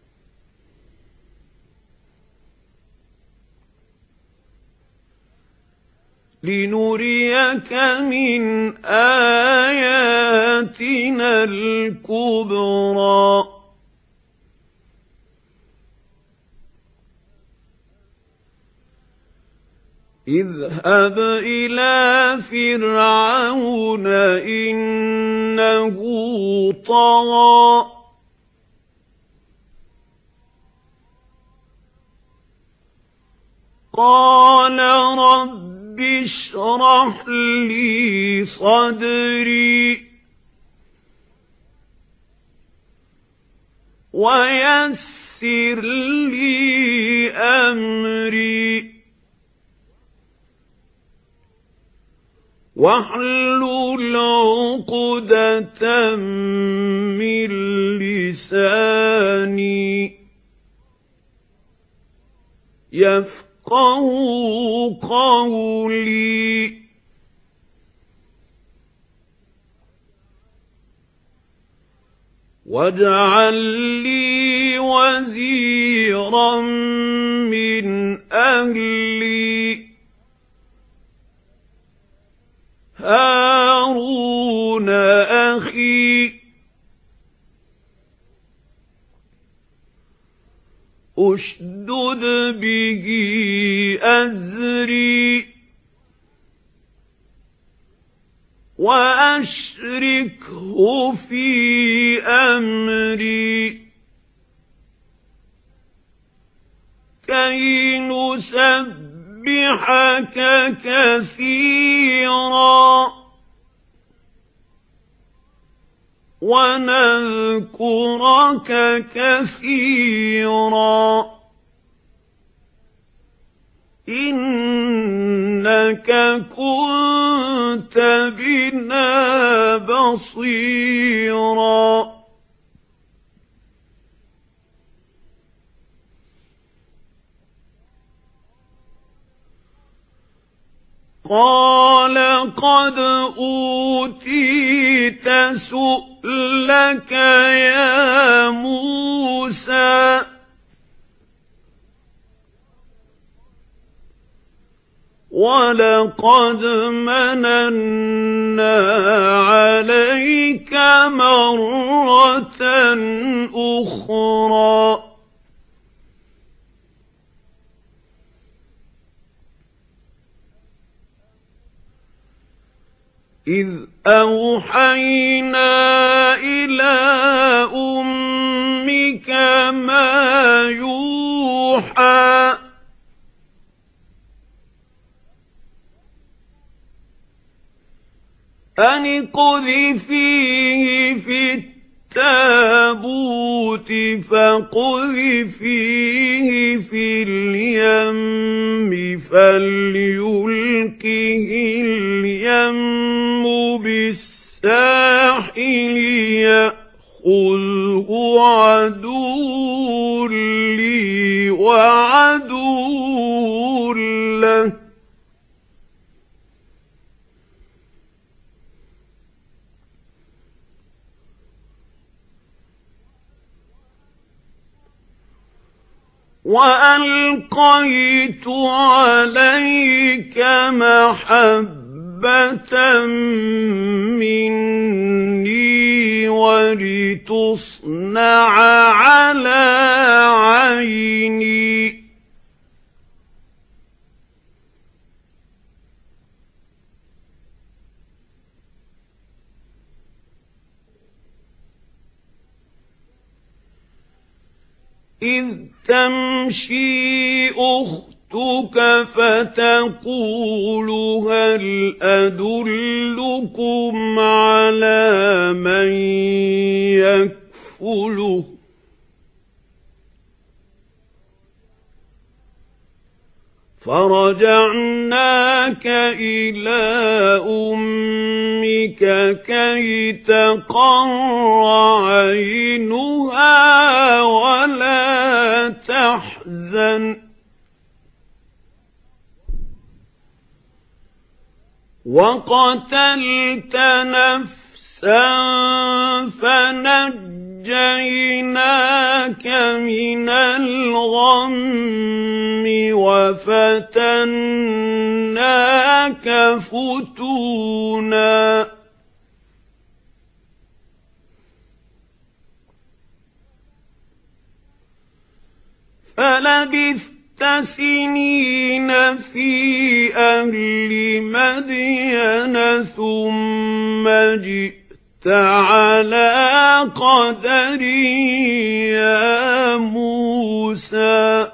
لِنُرِيَكَ مِنْ آيَاتِنَا الْكُبْرَى اذْهَبْ إِلَى فِرْعَوْنَ إِنَّهُ طَغَىٰ قَالَ رَبِّ رَبِّ اشْرَحْ لِي صَدْرِي وَيَسِّرْ لِي أَمْرِي وَاحْلُلْ عُقْدَةً مِّن لِّسَانِي يَفْقَهُوا قَوْلِي وَاجْعَل لِّي وَزِيرًا مِّنْ أَهْلِي هارون أخي أشدد به أزري وأشركه في أمري كي نسبحك كثيرا ونذكرك كثيرا إنك كنت بنا بصيرا قال قد أوتيت سؤلك يا موسى ولقد مننا عليك مرة أخرى إذ أوحينا إلى أمك ما يوحى أن اقذفيه في التابوت فاقذفيه في اليم فليلقه اليم بالساحل يأخذه عدو لي وعدو له وألقيت عليك محبة مني ولتصنع على عيني إذ تمشي أختك فتقول هل أدلكم على من يكفله فرجعناك إلى أمك كي تقر عينها ولا تحزن وقتلت نفسا فنجيناك من الغم وفتناك فتونا فلبثت سنين في أهل مدين ثم جئت على قدري يا موسى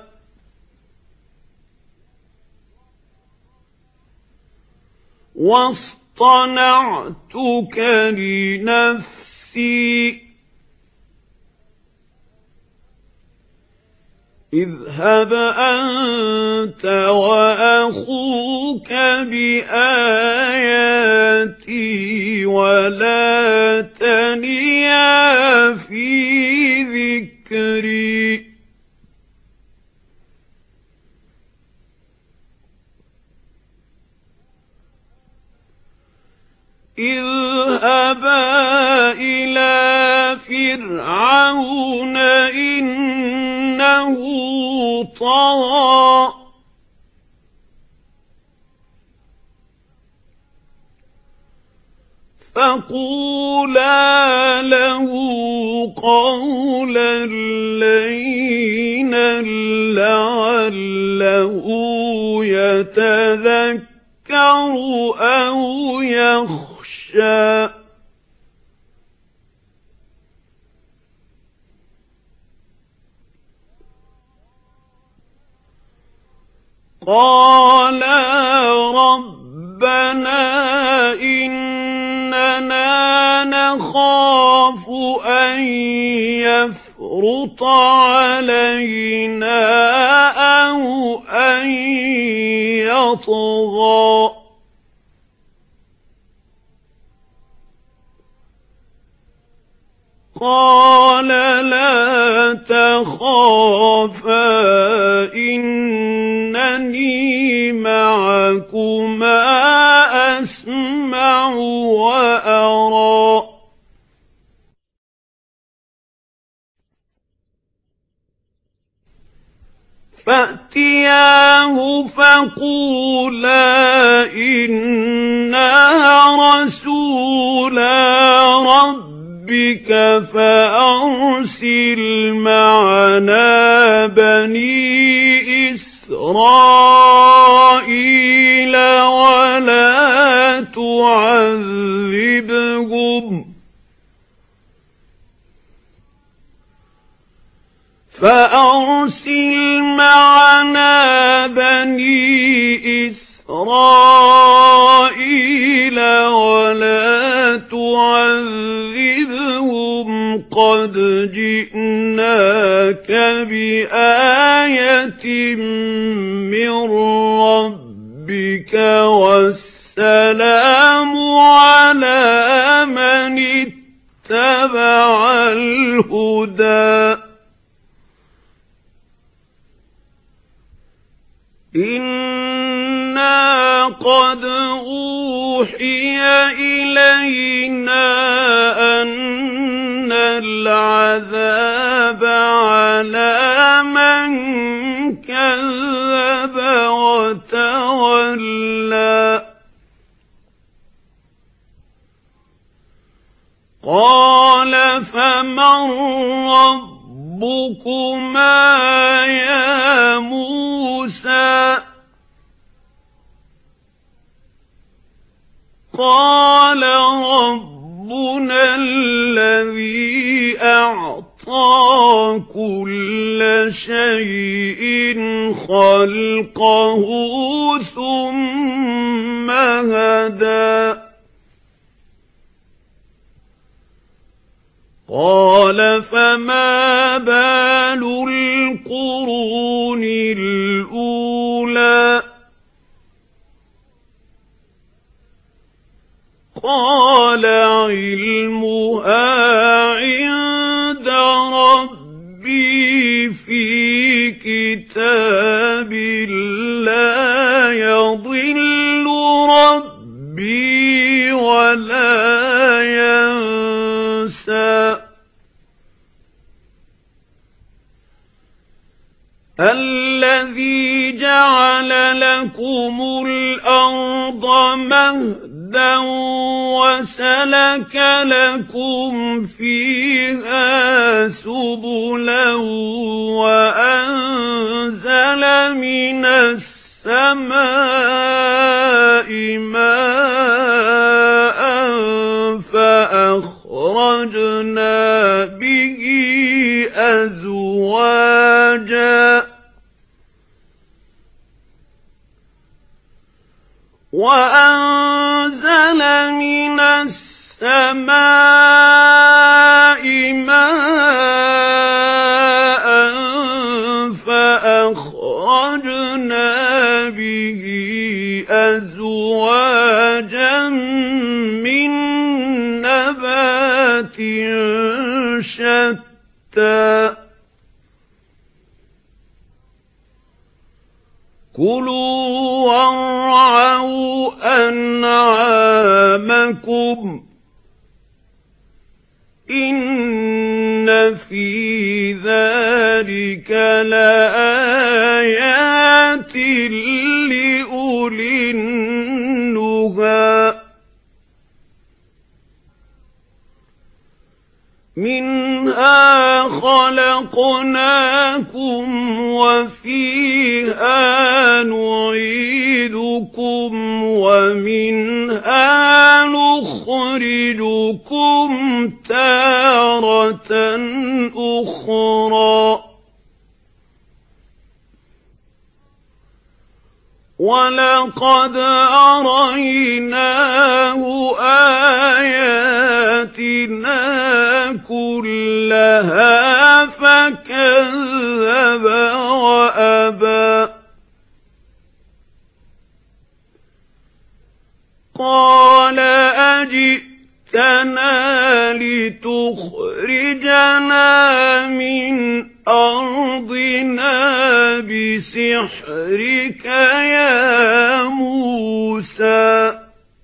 واصطنعتك لنفسي اذهب أنت وأخوك بآياتي ولا تنيا في ذكري اذهبا إلى فرعون إنه طغى فقولا له قولا لينا لعله يتذكر أو يخشى. قالا ربنا إننا نخاف أن يفرط علينا أو أن يطغى. قال لا تخافا إنني معكما أسمع وأرى. فأتياه فقولا إنا رسولا ربك فأرسل معنا بني إسرائيل ولا تعذبهم فأرسل معنا بني إسرائيل ولا تعذبهم قد جئناك بآية من ربك والسلام على من اتبع الهدى. إنا قد أوحي إلينا أن العذاب على من كذب وتولى. قال فمن ربكما يا موسى؟ قال ربنا الذي أعطى كل شيء خلقه ثم هدى. قال فما بال القرون الأولى؟ قال علمها عند ربي في كتاب لا يضل ربي ولا ينسى. الذي جعل لكم الأرض مهدا وسلك لكم فيها سبلا وأنزل من السماء ماء فأخرجنا به أزواجا وأنزل من السماء ماء فأخرجنا به أزواجا من نبات شتى. كلوا وارعوا أنعامكم إن في ذلك لآيات لأولي النهى. منها خلقناكم وفيها نعيدكم ومنها نخرجكم تارة أخرى وَلَقَدْ أَرَيْنَاهُ آيَاتِنَا كُلَّهَا فَكَذَّبَ وَأَبَى قَالَ أَجِئْتَنَا لِتُخْرِجَنَا مِنْ أَرْضِنَا بِسِحْرِكَ يَا مُوسَى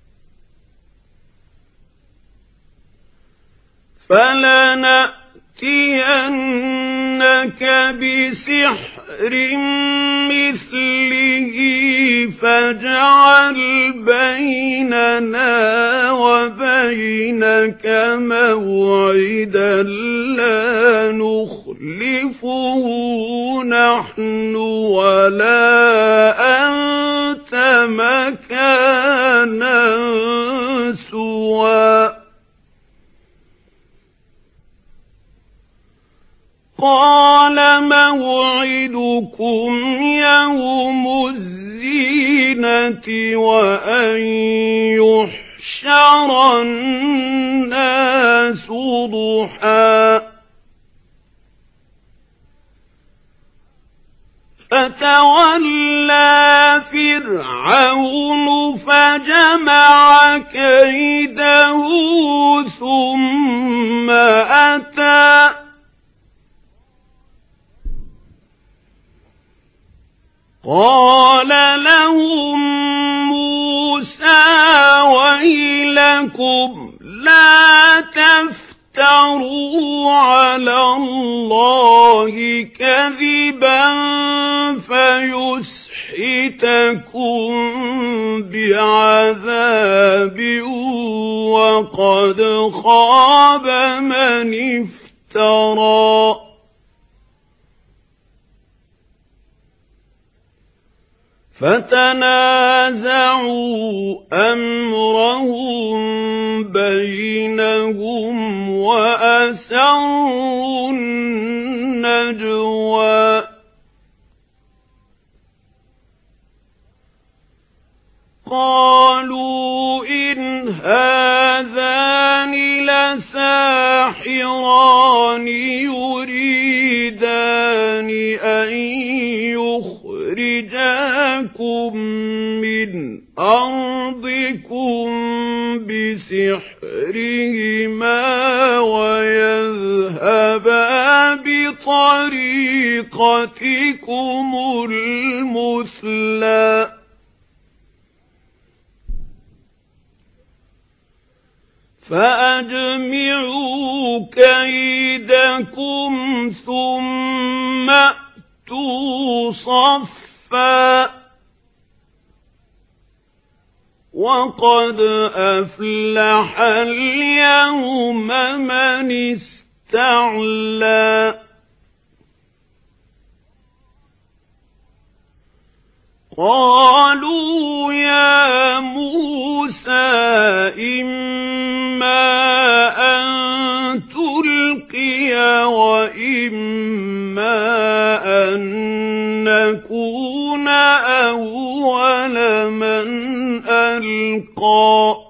فَلَنَأْتِيَنَّكَ بِسِحْرٍ مِثْلِهِ فَاجْعَلْ بَيْنَنَا وَبَيْنَكَ مَوْعِدًا لَّا نُخْلِفُهُ نَحْنُ وَلَا أَنتَ مَكَانًا سُوًى قَالَ مَوْعِدُكُمْ يَوْمُ الزِّينَةِ وَأَن يُحْشَرَ النَّاسُ ضُحًى فَتَوَلَّى فِرْعَوْنُ فَجَمَعَ كَيْدَهُ ثُمَّ أَتَى قَالَ لَهُم مُوسَى وَيْلَكُمْ لَا تَفْتَرُوا عَلَى اللَّهِ كَذِبًا فَيُسْحِتَكُم بِعَذَابٍ وَقَدْ خَابَ مَنِ افْتَرَى فَتَنَازَعُوا أَمْرَهُم بَيْنَهُمْ وَأَسَرُّوا النَّجْوَى قَالُوا إِنْ هَذَانِ لَسَاحِرَانِ يُرِيدَانِ أَن يُخْرِجَاكُم مِّنْ أَرْضِكُمْ بِسِحْرِهِمَا وَيَذْهَبَا بِطَرِيقَتِكُمُ الْمُثْلَىٰ فَأَجْمِعُوا كَيْدَكُمْ ثُمَّ أْتُوا صَفًّا وَقَدْ أَفْلَحَ الْيَوْمَ مَنِ اسْتَعْلَى قَالُوا يَا مُوسَى إِمَّا أَن تُلْقِيَ وَإِمَّا أَن نَّكُونَ أَوَّلَ مَنْ أَلْقَى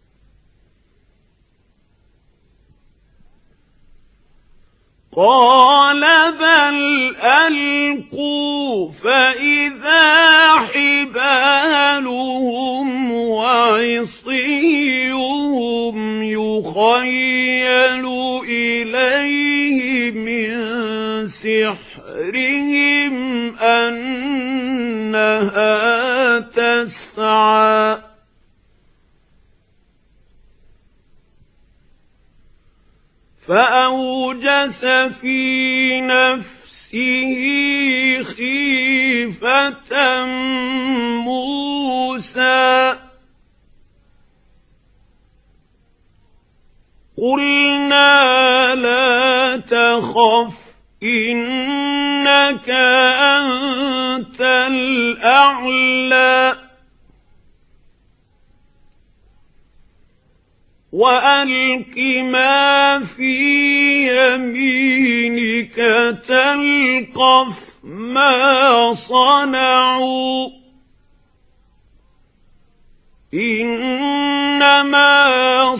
قَالَ بَلْ أَلْقُوا فَإِذَا حِبَالُهُمْ وَعِصِيُّهُمْ يُخَيَّلُ إِلَيْهِ مِنْ سِحْرِهِمْ أَنَّهَا تَسْعَى فَأَوْجَسَ فِي نَفْسِهِ خِيفَةً مُوسَى قُلْنَا لَهُ تخف إنك أنت الأعلى وألق ما في يمينك تلقف ما صنعوا إنما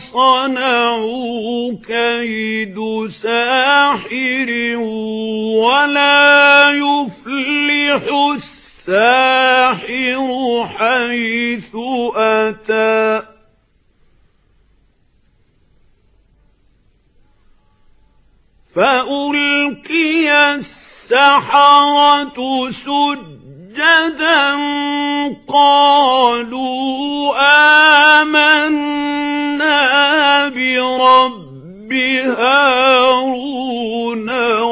صنعوا كيد ساحر ولا يفلح الساحر حيث أتى فألقي السحرة سجدا قالوا آمنا برب هارون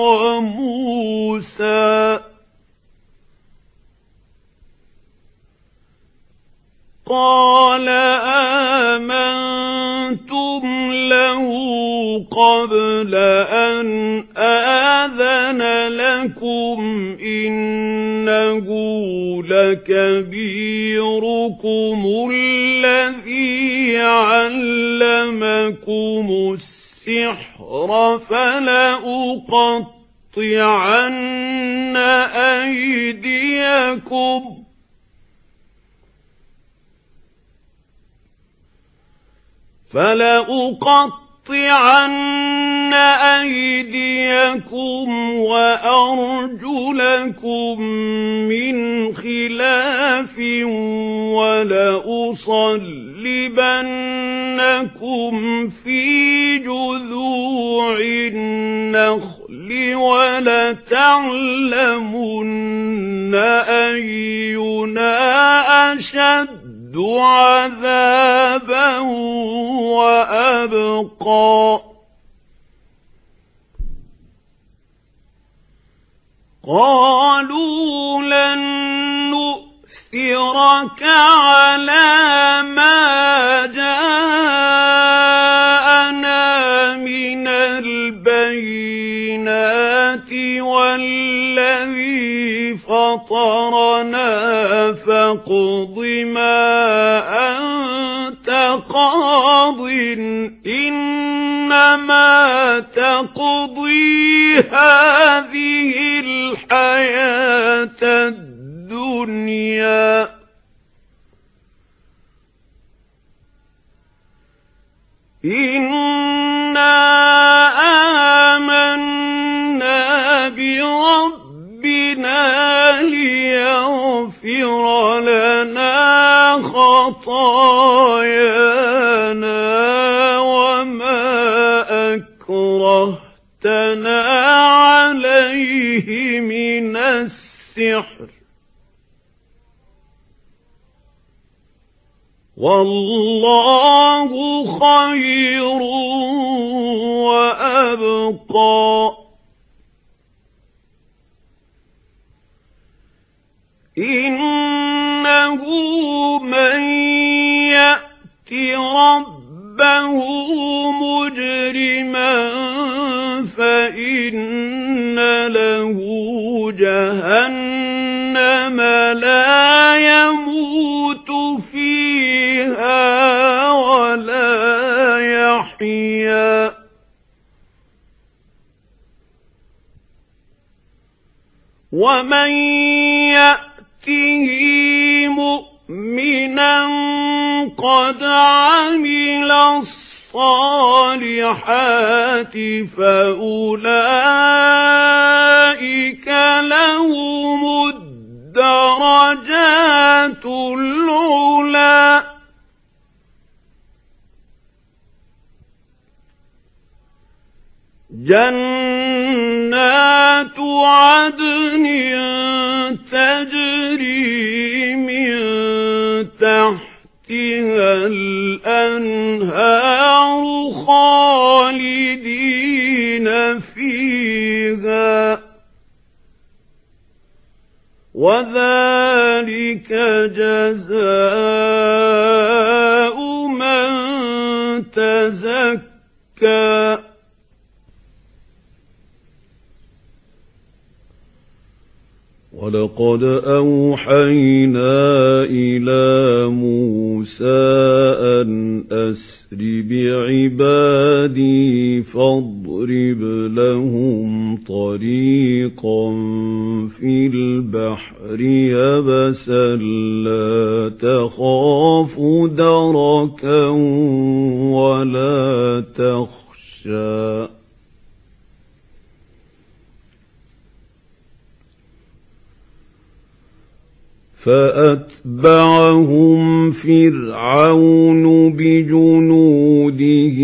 وموسى قال آمنتم له قبل أن آذن لكم إنه لكبيركم الذي علمكم السحر فلأقطعن أيديكم فلأقطعن أيديكم وأرجلكم من خلاف ولأصلبنكم في جذوع النخل ولتعلمن أينا أشد عذابا وأبقى قالوا لن نؤثرك على ما جاءنا من البينات والذي فطرنا فاقض ما أنت قاض إنما تقضي هذه الحياة الدنيا إنا آمنا بربنا ليغفر لنا خطايانا وما أكرهتنا عليه من السحر والله خير وأبقى إنه من يأت ربه مجرما فإن له جهنم لا يموت فيها ولا يحيا ومن يأته مؤمنا قد عمل الصالحات فأولئك لهم الدرجات العلى جنات عدن تجري من تحتها الأنهار خالدين فيها وذلك جزاء من تزكى وَلَقَدْ أَوْحَيْنَا إِلَى مُوسَى أَنْ أَسْرِ بِعِبَادِي فَاضْرِبْ لَهُمْ طَرِيقًا فِي الْبَحْرِ يَبَسًا لَا تَخَافُ دَرَكًا وَلَا تَخْشَىٰ فَأَتْبَعَهُمْ فِرْعَوْنُ بِجُنُودِهِ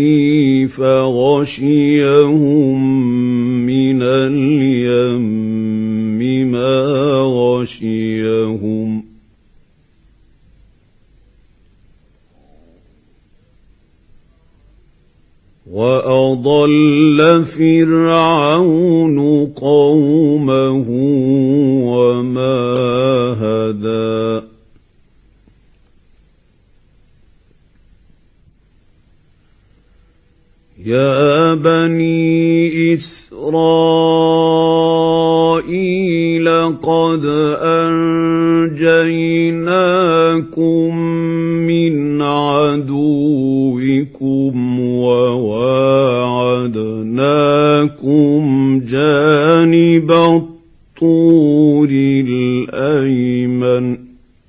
فَغَشِيَهُم مِّنَ الْيَمِّ مَا غَشِيَهُمْ وَأَضَلَّ فِرْعَوْنُ قَوْمَهُ وَمَا هَدَىٰ يَا بَنِي إِسْرَائِيلَ قَدْ أَنجَيْنَاكُم مِّنْ عَدُوِّكُمْ وَوَاعَدْنَاكُمْ جَانِبَ الطُّورِ الْأَيْمَنَ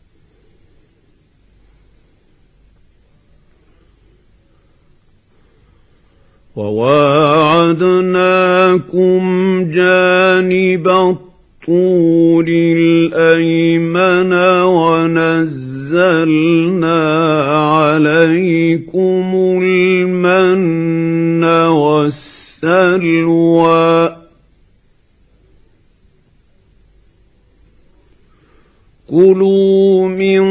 وَوَاعَدْنَاكُمْ جَانِبَ الطُّورِ الْأَيْمَنَ وَنَزَّلْنَا عَلَيْكُمُ الْمَنَّ وَالسَّلْوَىٰ كُلُوا مِن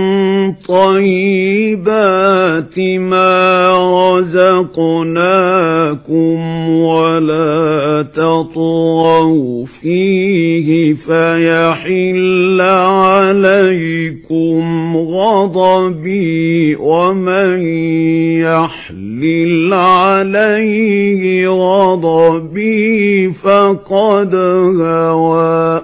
طَيِّبَاتِ مَا رَزَقْنَاكُمْ وَلَا تَطْغَوْا فِيهِ فَيَحِلَّ عَلَيْكُمْ غَضَبِي وَمَن يَحْلِلْ عَلَيْهِ غَضَبِي فَقَدْ هَوَىٰ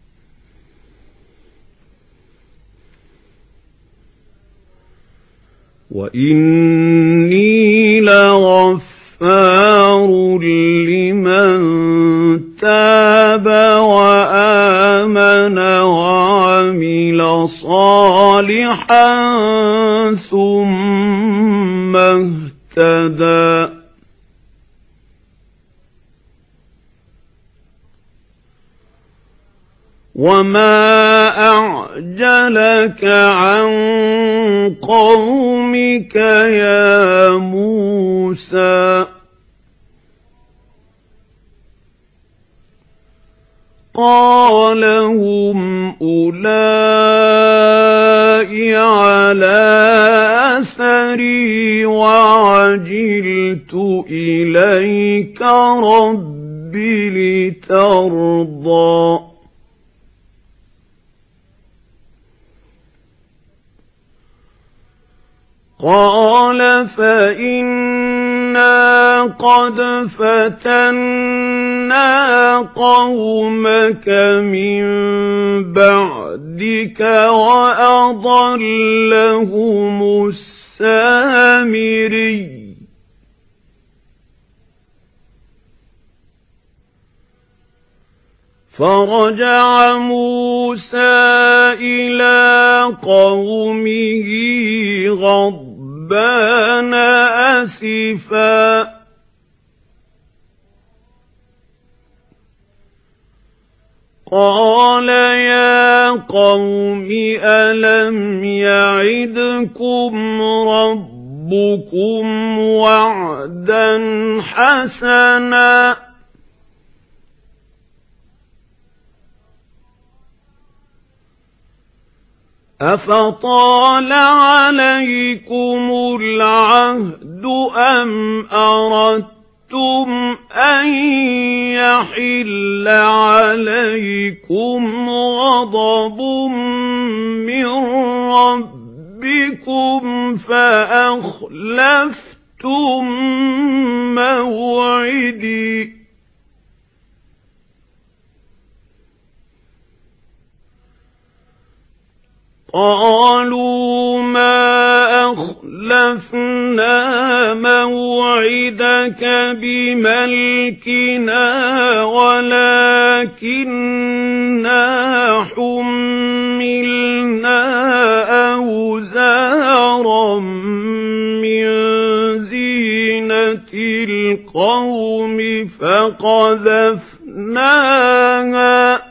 وَإِنِّي لَغَفَّارٌ لِّمَن تَابَ وَآمَنَ وَعَمِلَ صَالِحًا ثُمَّ اهْتَدَىٰ وَمَا أَعْجَلَكَ عَن قَوْمِكَ يَا مُوسَىٰ قَالَ هُمْ أُولَاءِ عَلَىٰ أَثَرِي وَعَجِلْتُ إِلَيْكَ رَبِّ لِتَرْضَىٰ قَالَ فَإِنَّا قَدْ فَتَنَّا قَوْمَكَ مِن بَعْدِكَ وَأَضَلَّهُمُ السَّامِرِيُّ فَرَجَعَ مُوسَى إِلَى قَوْمِهِ غَضْبَانَ أَسِفًا قَالَ يَا قَوْمِ أَلَمْ يَعِدْكُمْ رَبُّكُمْ وَعْدًا حَسَنًا أَفَطَالَ عَلَيْكُمُ الْعَهْدُ أَمْ أَرَدتُّمْ أَن يَحِلَّ عَلَيْكُمْ غَضَبٌ مِّن رَّبِّكُمْ فَأَخْلَفْتُم مَّوْعِدِي قالوا ما أخلفنا موعدك بملكنا ولكننا حملنا أوزارا من زينة القوم فقذفناها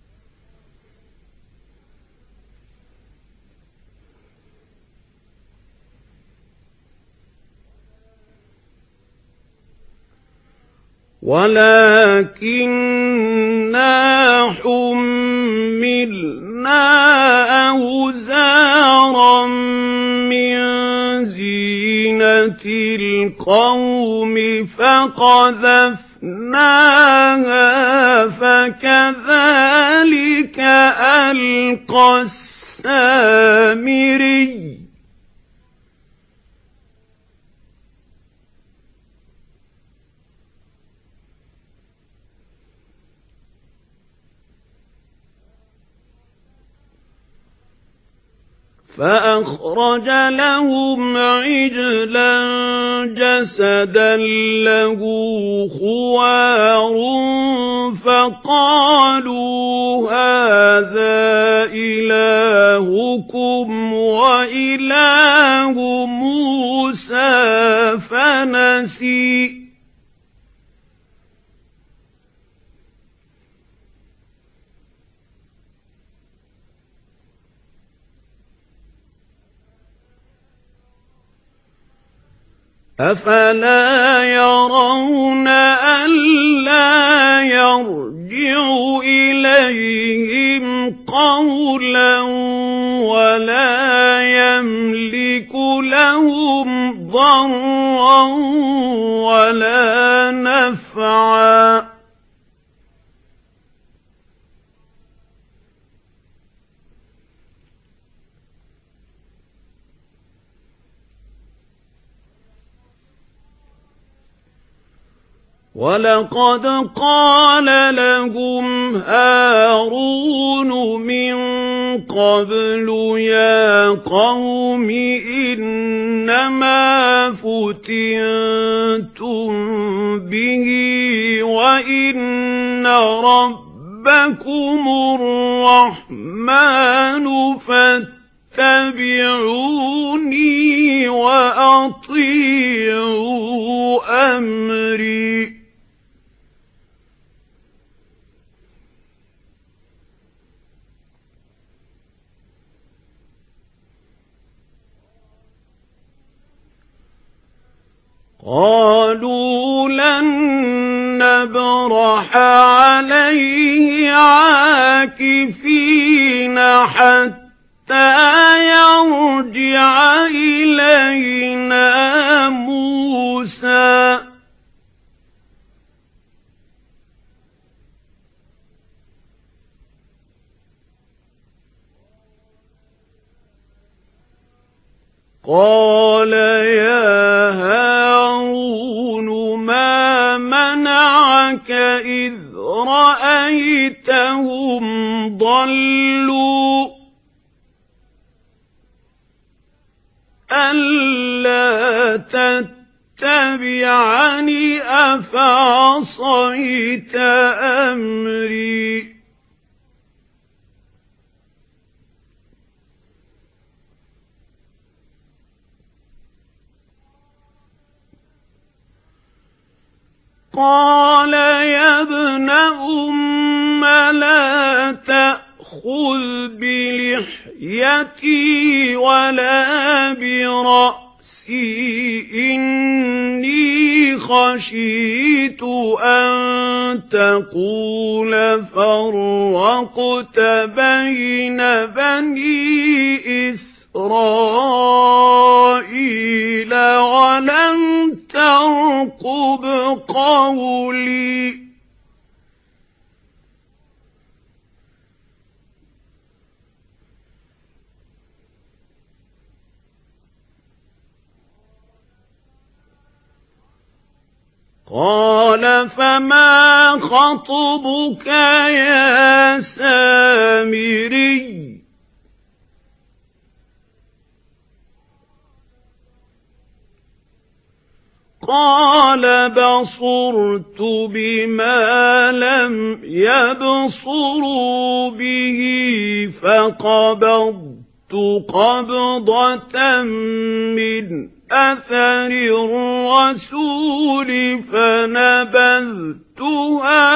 ولكننا حملنا أوزارا من زينة القوم فقذفناها فكذلك ألقى السامري فأخرج لهم عجلا جسدا له خوار فقالوا هذا إلهكم وإله موسى فنسي أفلا يرون ألا يرجع إليهم قولا ولا يملك لهم ضرا ولا نفعا وَلَقَدْ قَالَ لَهُمْ هَارُونُ مِنْ قَبْلُ يَا قَوْمِ إِنَّمَا فُتِنْتُمْ بِهِ وَإِنَّ رَبَّكُمُ الرَّحْمَنُ فَاتَّبِعُونِي وَأَطِيعُوا أَمْرِي قالوا لن نبرح عليه عاكفين حتى يرجع إلينا موسى قال يا هارون ما منعك إذ رأيتهم ضلوا ألا تتبعني أفعصيت أمري قال يا ابن أم لا تأخذ بلحيتي ولا برأسي إني خشيت أن تقول فرقت بين بني إسرائيل ولم ترقب قولي قال فما خطبك يا سامري قال بصرت بما لم يبصروا به فقبضت قبضة من أثر الرسول فنبذتها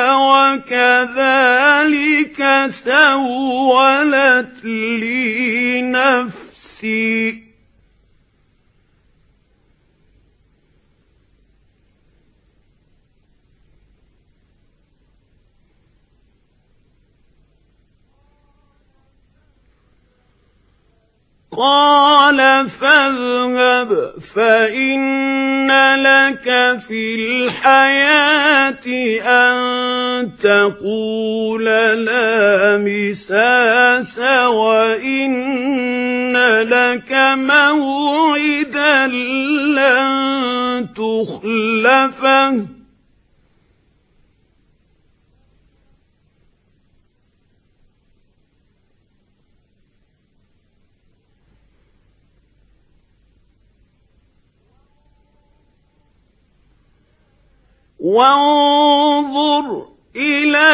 وكذلك سولت لي نفسي قال فاذهب فإن لك في الحياة أن تقول لا مساس وإن لك موعدا لن تخلفه وانظر إلى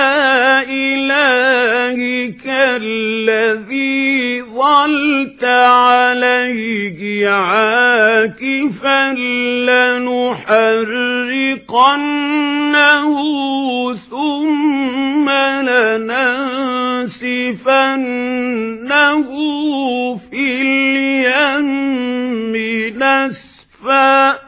إلهك الذي ظلت عليه عاكفا لنحرقنه ثم لننسفنه في اليم نسفا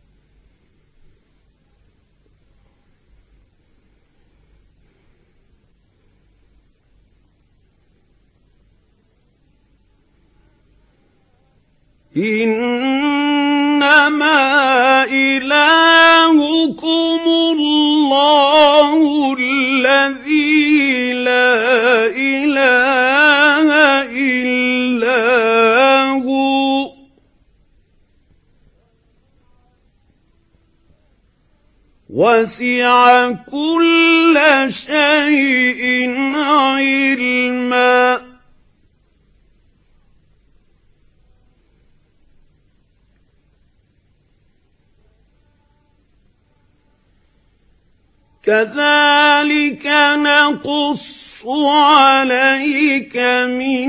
إنما إلهكم الله الذي لا إله إلا هو وسع كل شيء علما كذلك نقص عليك من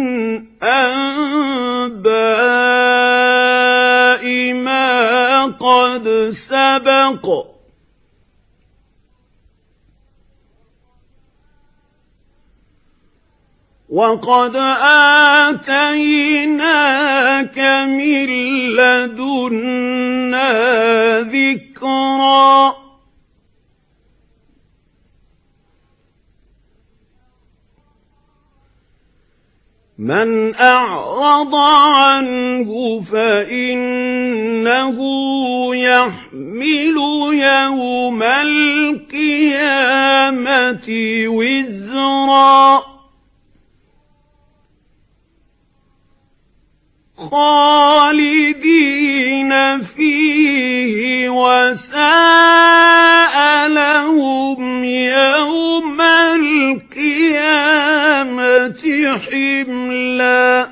أنباء ما قد سبق وقد آتيناك من لدنا ذكرا من أعرض عنه فإنه يحمل يوم القيامة وزرا خالدين فيه وساء لهم يوم القيامة حملا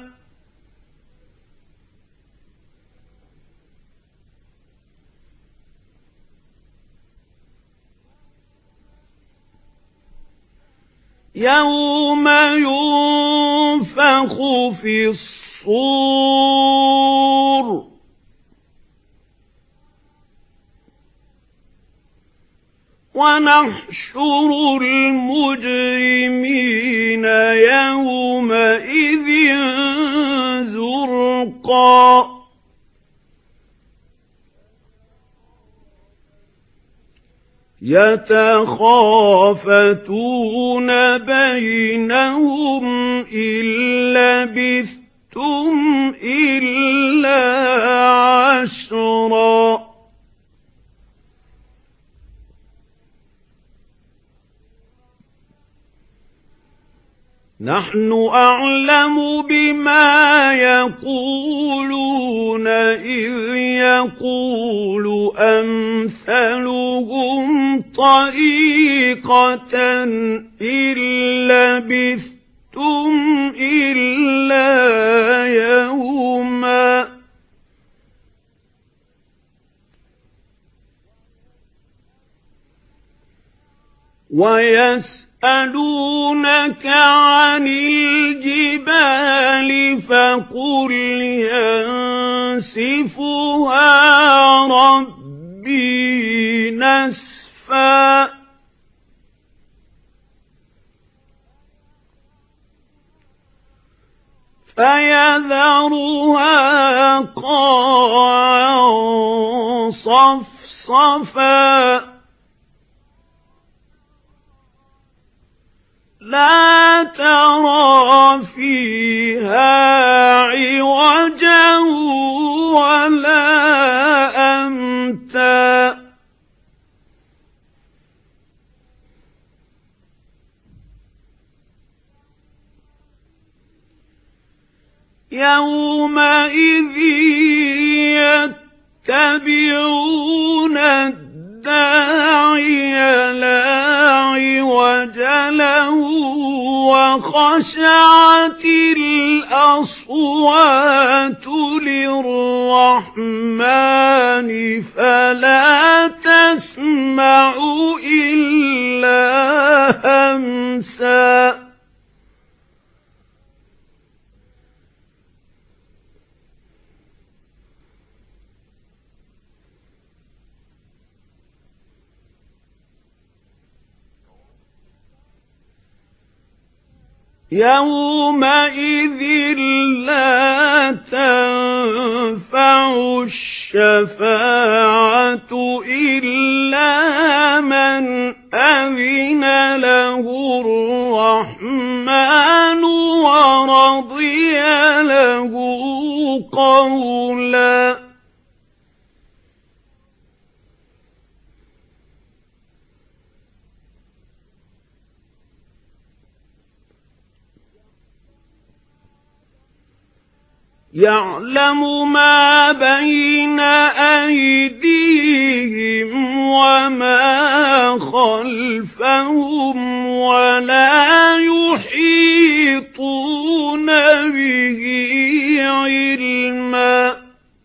يوم ينفخ في الصور ونحشر المجرمين يومئذ زرقا يتخافتون بينهم إن لبثتم إلا عشرا نحن أعلم بما يقولون إذ يقول أمثلهم طريقة إن لبثتم إلا يوما وَيَسْأَلُونَكَ عَنِ الْجِبَالِ فَقُلْ يَنسِفُهَا رَبِّي نَسْفًا فَيَذَرُهَا قَاعًا صَفْصَفًا لَا تَرَىٰ فِيهَا عِوَجًا وَلَا أَمْتًا يَوْمَئِذٍ يَتَّبِعُونَ الدَّاعِيَ لَا عِوَجَ لَهُ وَخَشَعَتِ الْأَصْوَاتُ لِلرَّحْمَنِ فَلَا تَسْمَعُ إِلَّا هَمْسًا يَوْمَئِذٍ لَّا تَنفَعُ الشَّفَاعَةُ إِلَّا مَنْ أَذِنَ لَهُ الرَّحْمَنُ وَرَضِيَ لَهُ قَوْلًا يَعْلَمُ مَا بَيْنَ أَيْدِيهِمْ وَمَا خَلْفَهُمْ وَلَا يُحِيطُونَ بِهِ عِلْمًا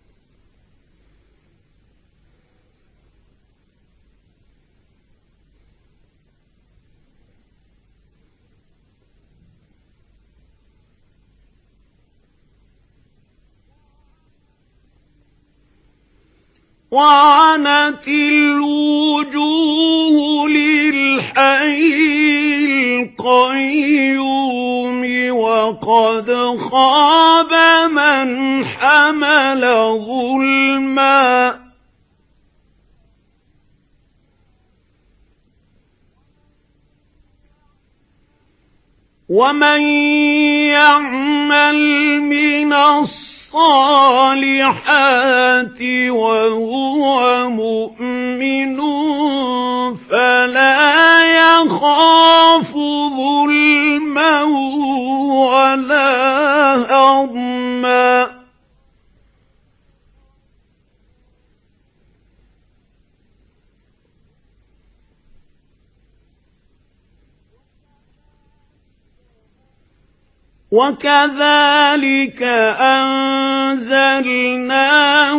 وَعَنَتِ الْوُجُوهُ لِلْحَيِّ الْقَيُّومِ وَقَدْ خَابَ مَنْ حَمَلَ ظُلْمًا وَمَنْ يَعْمَلْ مِنَ الصَّالِحَاتِ وَهُوَ مُؤْمِنٌ فَلَا يَخَافُ ظُلْمًا وَلَا هَضْمًا وَكَذَلِكَ أَنزَلْنَاهُ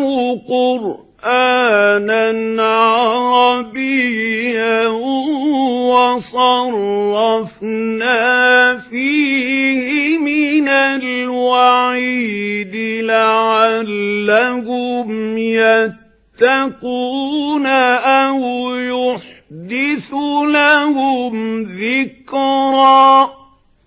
قُرْآنًا عَرَبِيًّا وَصَرَّفْنَا فِيهِ مِنَ الْوَعِيدِ لَعَلَّهُمْ يَتَّقُونَ أَوْ يُحْدِثُ لَهُمْ ذِكْرًا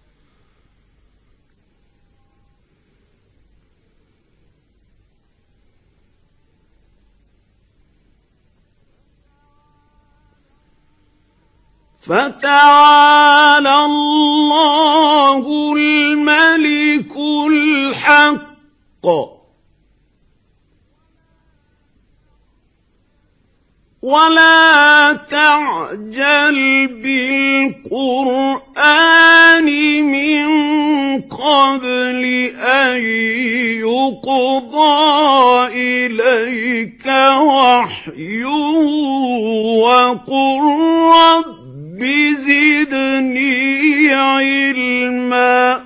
فَتَعَالَى اللَّهُ الْمَلِكُ الْحَقُّ وَلَا تَعْجَلْ بِالْقُرْآنِ مِنْ قَبْلِ أَنْ يُقْضَى إِلَيْكَ وَحْيُهُ وَقُلْ رَبِّ زِدْنِي عِلْمًا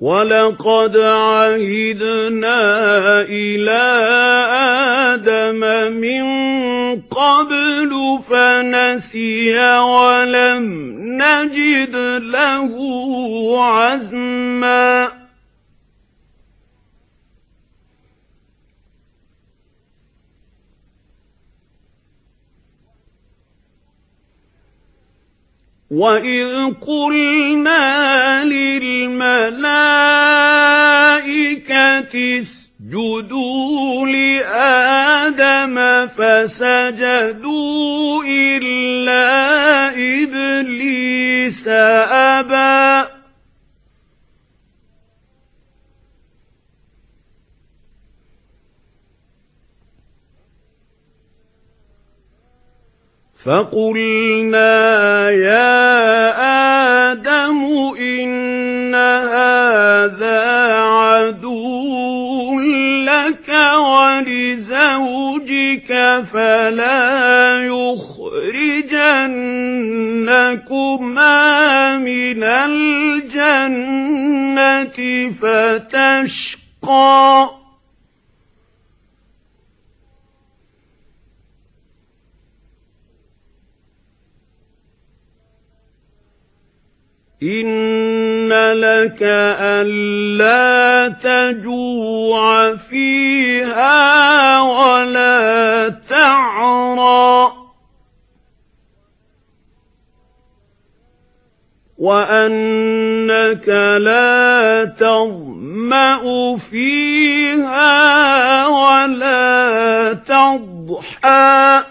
وَلَقَدْ عَهِدْنَا إِلَى آدَمَ مِنْ قَبْلُ فَنَسِيَ وَلَمْ نَجِدْ لَهُ عَزْمًا وَإِذْ قُلْنَا لِلْمَلَائِكَةِ اسْجُدُوا لِآدَمَ فَسَجَدُوا إِلَّا إِبْلِيسَ أَبَى فَقُلْنَا يَا آدَمُ إِنَّ هَذَا عَدُوٌّ لَكَ وَلِزَوْجِكَ فَلَا يُخْرِجَنَّكُمَا مِنَ الْجَنَّةِ فَتَشْقَى إِنَّ لَكَ أَلَّا تَجُوعَ فِيهَا وَلَا تَعْرَى وَأَنَّكَ لَا تَظْمَأُ فِيهَا وَلَا تَضْحَى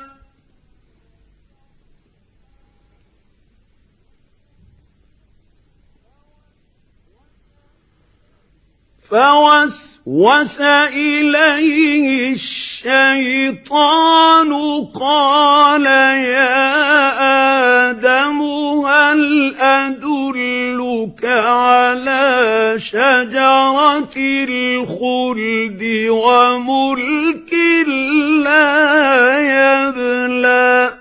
فَوَسْوَسَ إِلَيْهِ الشَّيْطَانُ قَالَ يَا آدَمُ هَلْ أَدُلُّكَ عَلَى شَجَرَةِ الْخُلْدِ وَمُلْكٍ لَّا يَبْلَى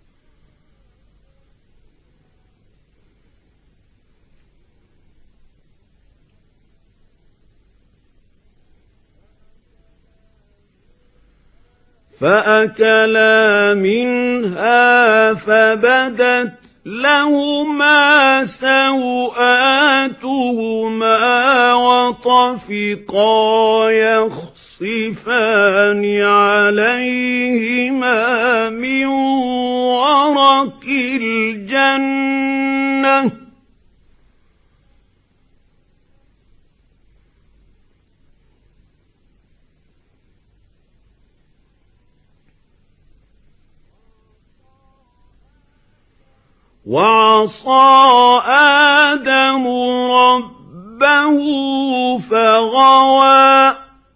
فَأَكَلَا مِنْهَا فَبَدَتْ لَهُمَا سَوْآتُهُمَا وَطَفِقَا يَخْصِفَانِ عَلَيْهِمَا مِنْ وَرَقِ الْجَنَّةِ وَعَصَى آدَمُ رَبَّهُ فَغَوَى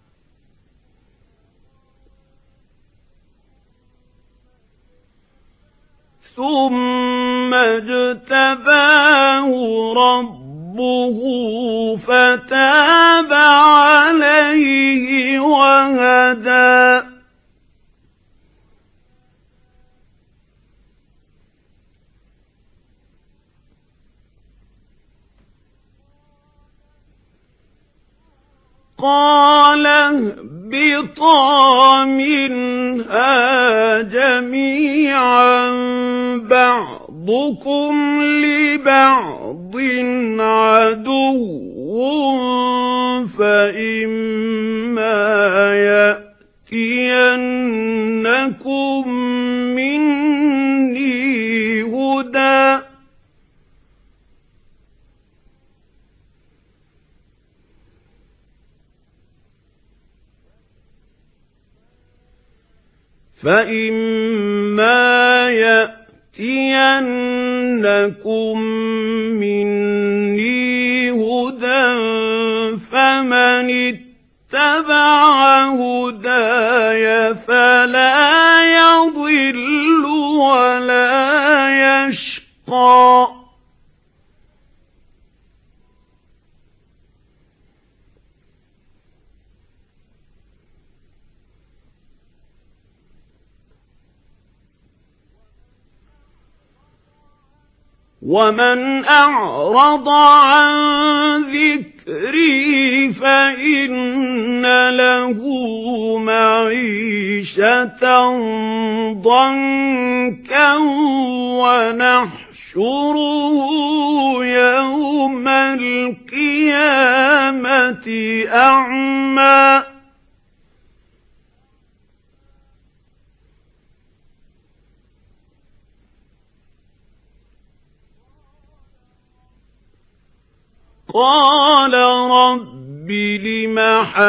ثُمَّ اجْتَبَاهُ رَبُّهُ فَتَابَ عَلَيْهِ وَهَدَى قَالَ اهْبِطَا مِنْهَا جَمِيعًا بَعْضُكُمْ لِبَعْضٍ عَدُوٌّ فَإِمَّا يَأْتِيَنَّكُمْ مِنِّي هُدًى فَإِمَّا يَأْتِيَنَّكُم مِّنِّي هُدًى فَمَنِ اتَّبَعَ هُدَايَ فَلَا يَضِلُّ وَلَا يَشْقَى وَمَنْ أَعْرَضَ عَنْ ذِكْرِي ذكري فإن له معيشة ضنكا ونحشره يوم القيامة أعمى قال رب لم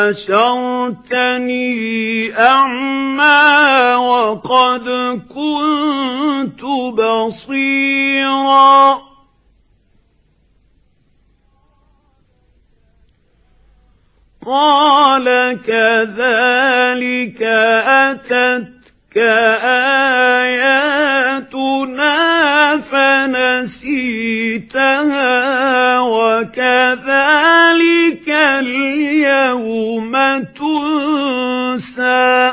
حشرتني أعمى وقد كنت بصيرا قال كذلك أتتك آياتنا فنسيتها وكذلك اليوم تنسى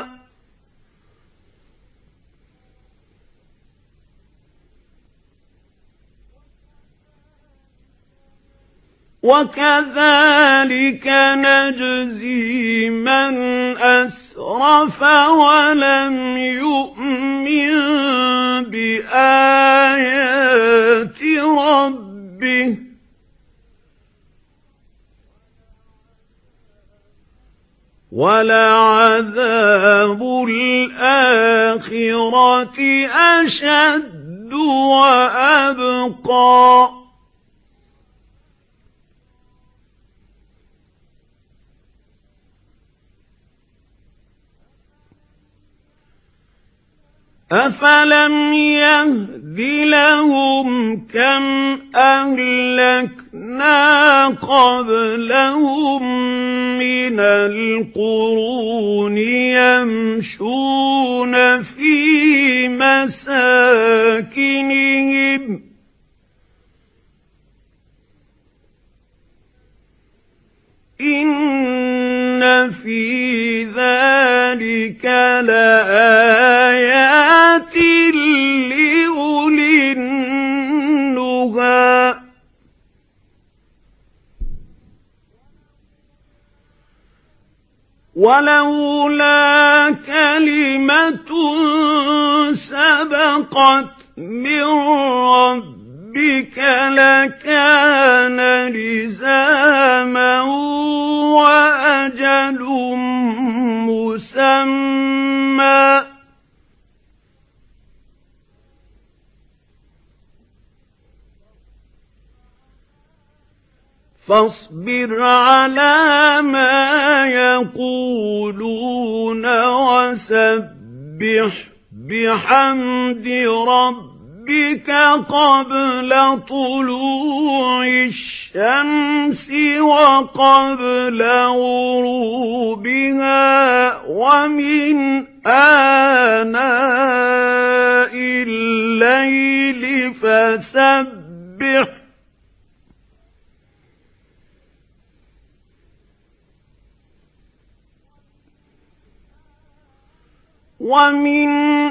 وكذلك نجزي من أسرف ولم يؤمن بآيات ربه ولعذاب الآخرة أشد وأبقى أفلم يهد لهم كم أهلكنا قبلهم من القرون يمشون في مساكنهم إن في ذلك لآيات لأولي النهى ولولا كلمة سبقت من ربك لكان لزاما وأجل مسمى فاصبر على ما يقولون وسبح بحمد ربك قبل طلوع الشمس وقبل غروبها ومن آناء الليل فسبح ومن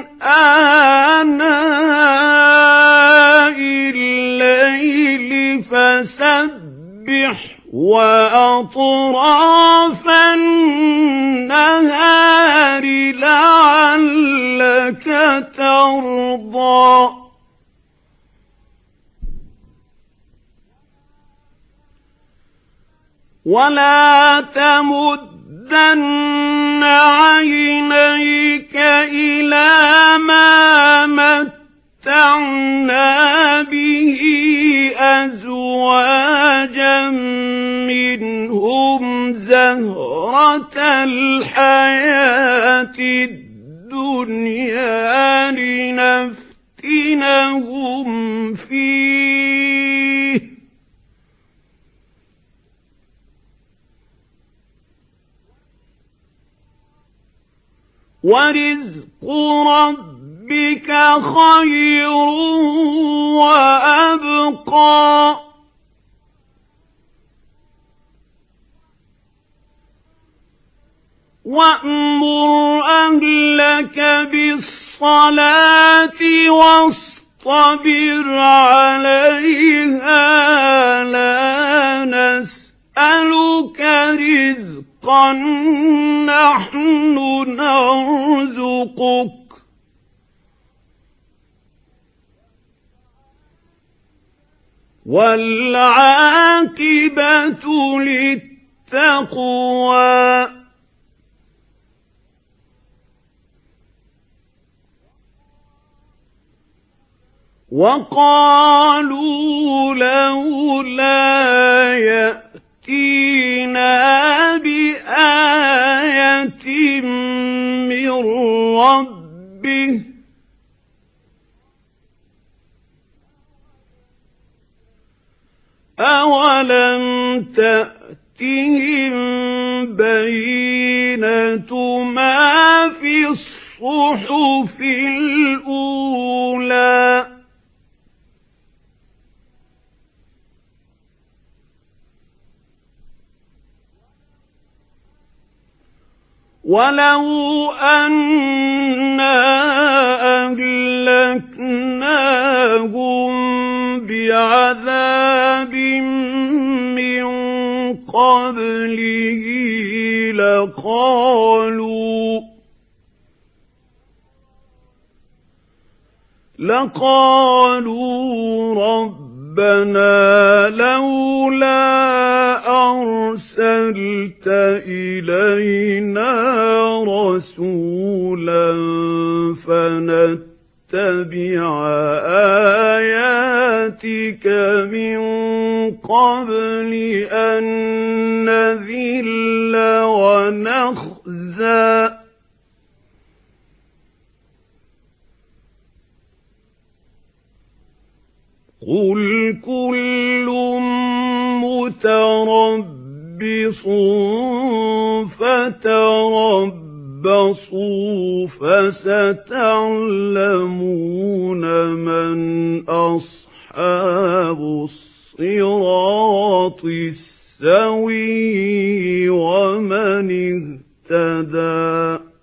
آناء الليل فسبح وأطراف النهار لعلك ترضى ولا تمدن عينيك إلى ما متعنا به أزواجا منهم زهرة الحياة الدنيا لنفتنهم فيه ورزق ربك خير وأبقى وأمر أهلك بالصلاة واصطبر عليها لا نسألك نسألك رزقا نحن نرزقك والعاقبة للتقوى وقالوا لولا يأتينا بآية من ربه أولم تأتهم بينة ما في الصحف الأولى ولو أنا أهلكناهم بعذاب من قبله لقالوا لقالوا ربنا لولا أرسلت إلينا رسولا فنتبع آياتك من قبل أن نذل ونخزى قل كل متربص فتربصوا فستعلمون من أصحاب الصراط السوي ومن اهتدى.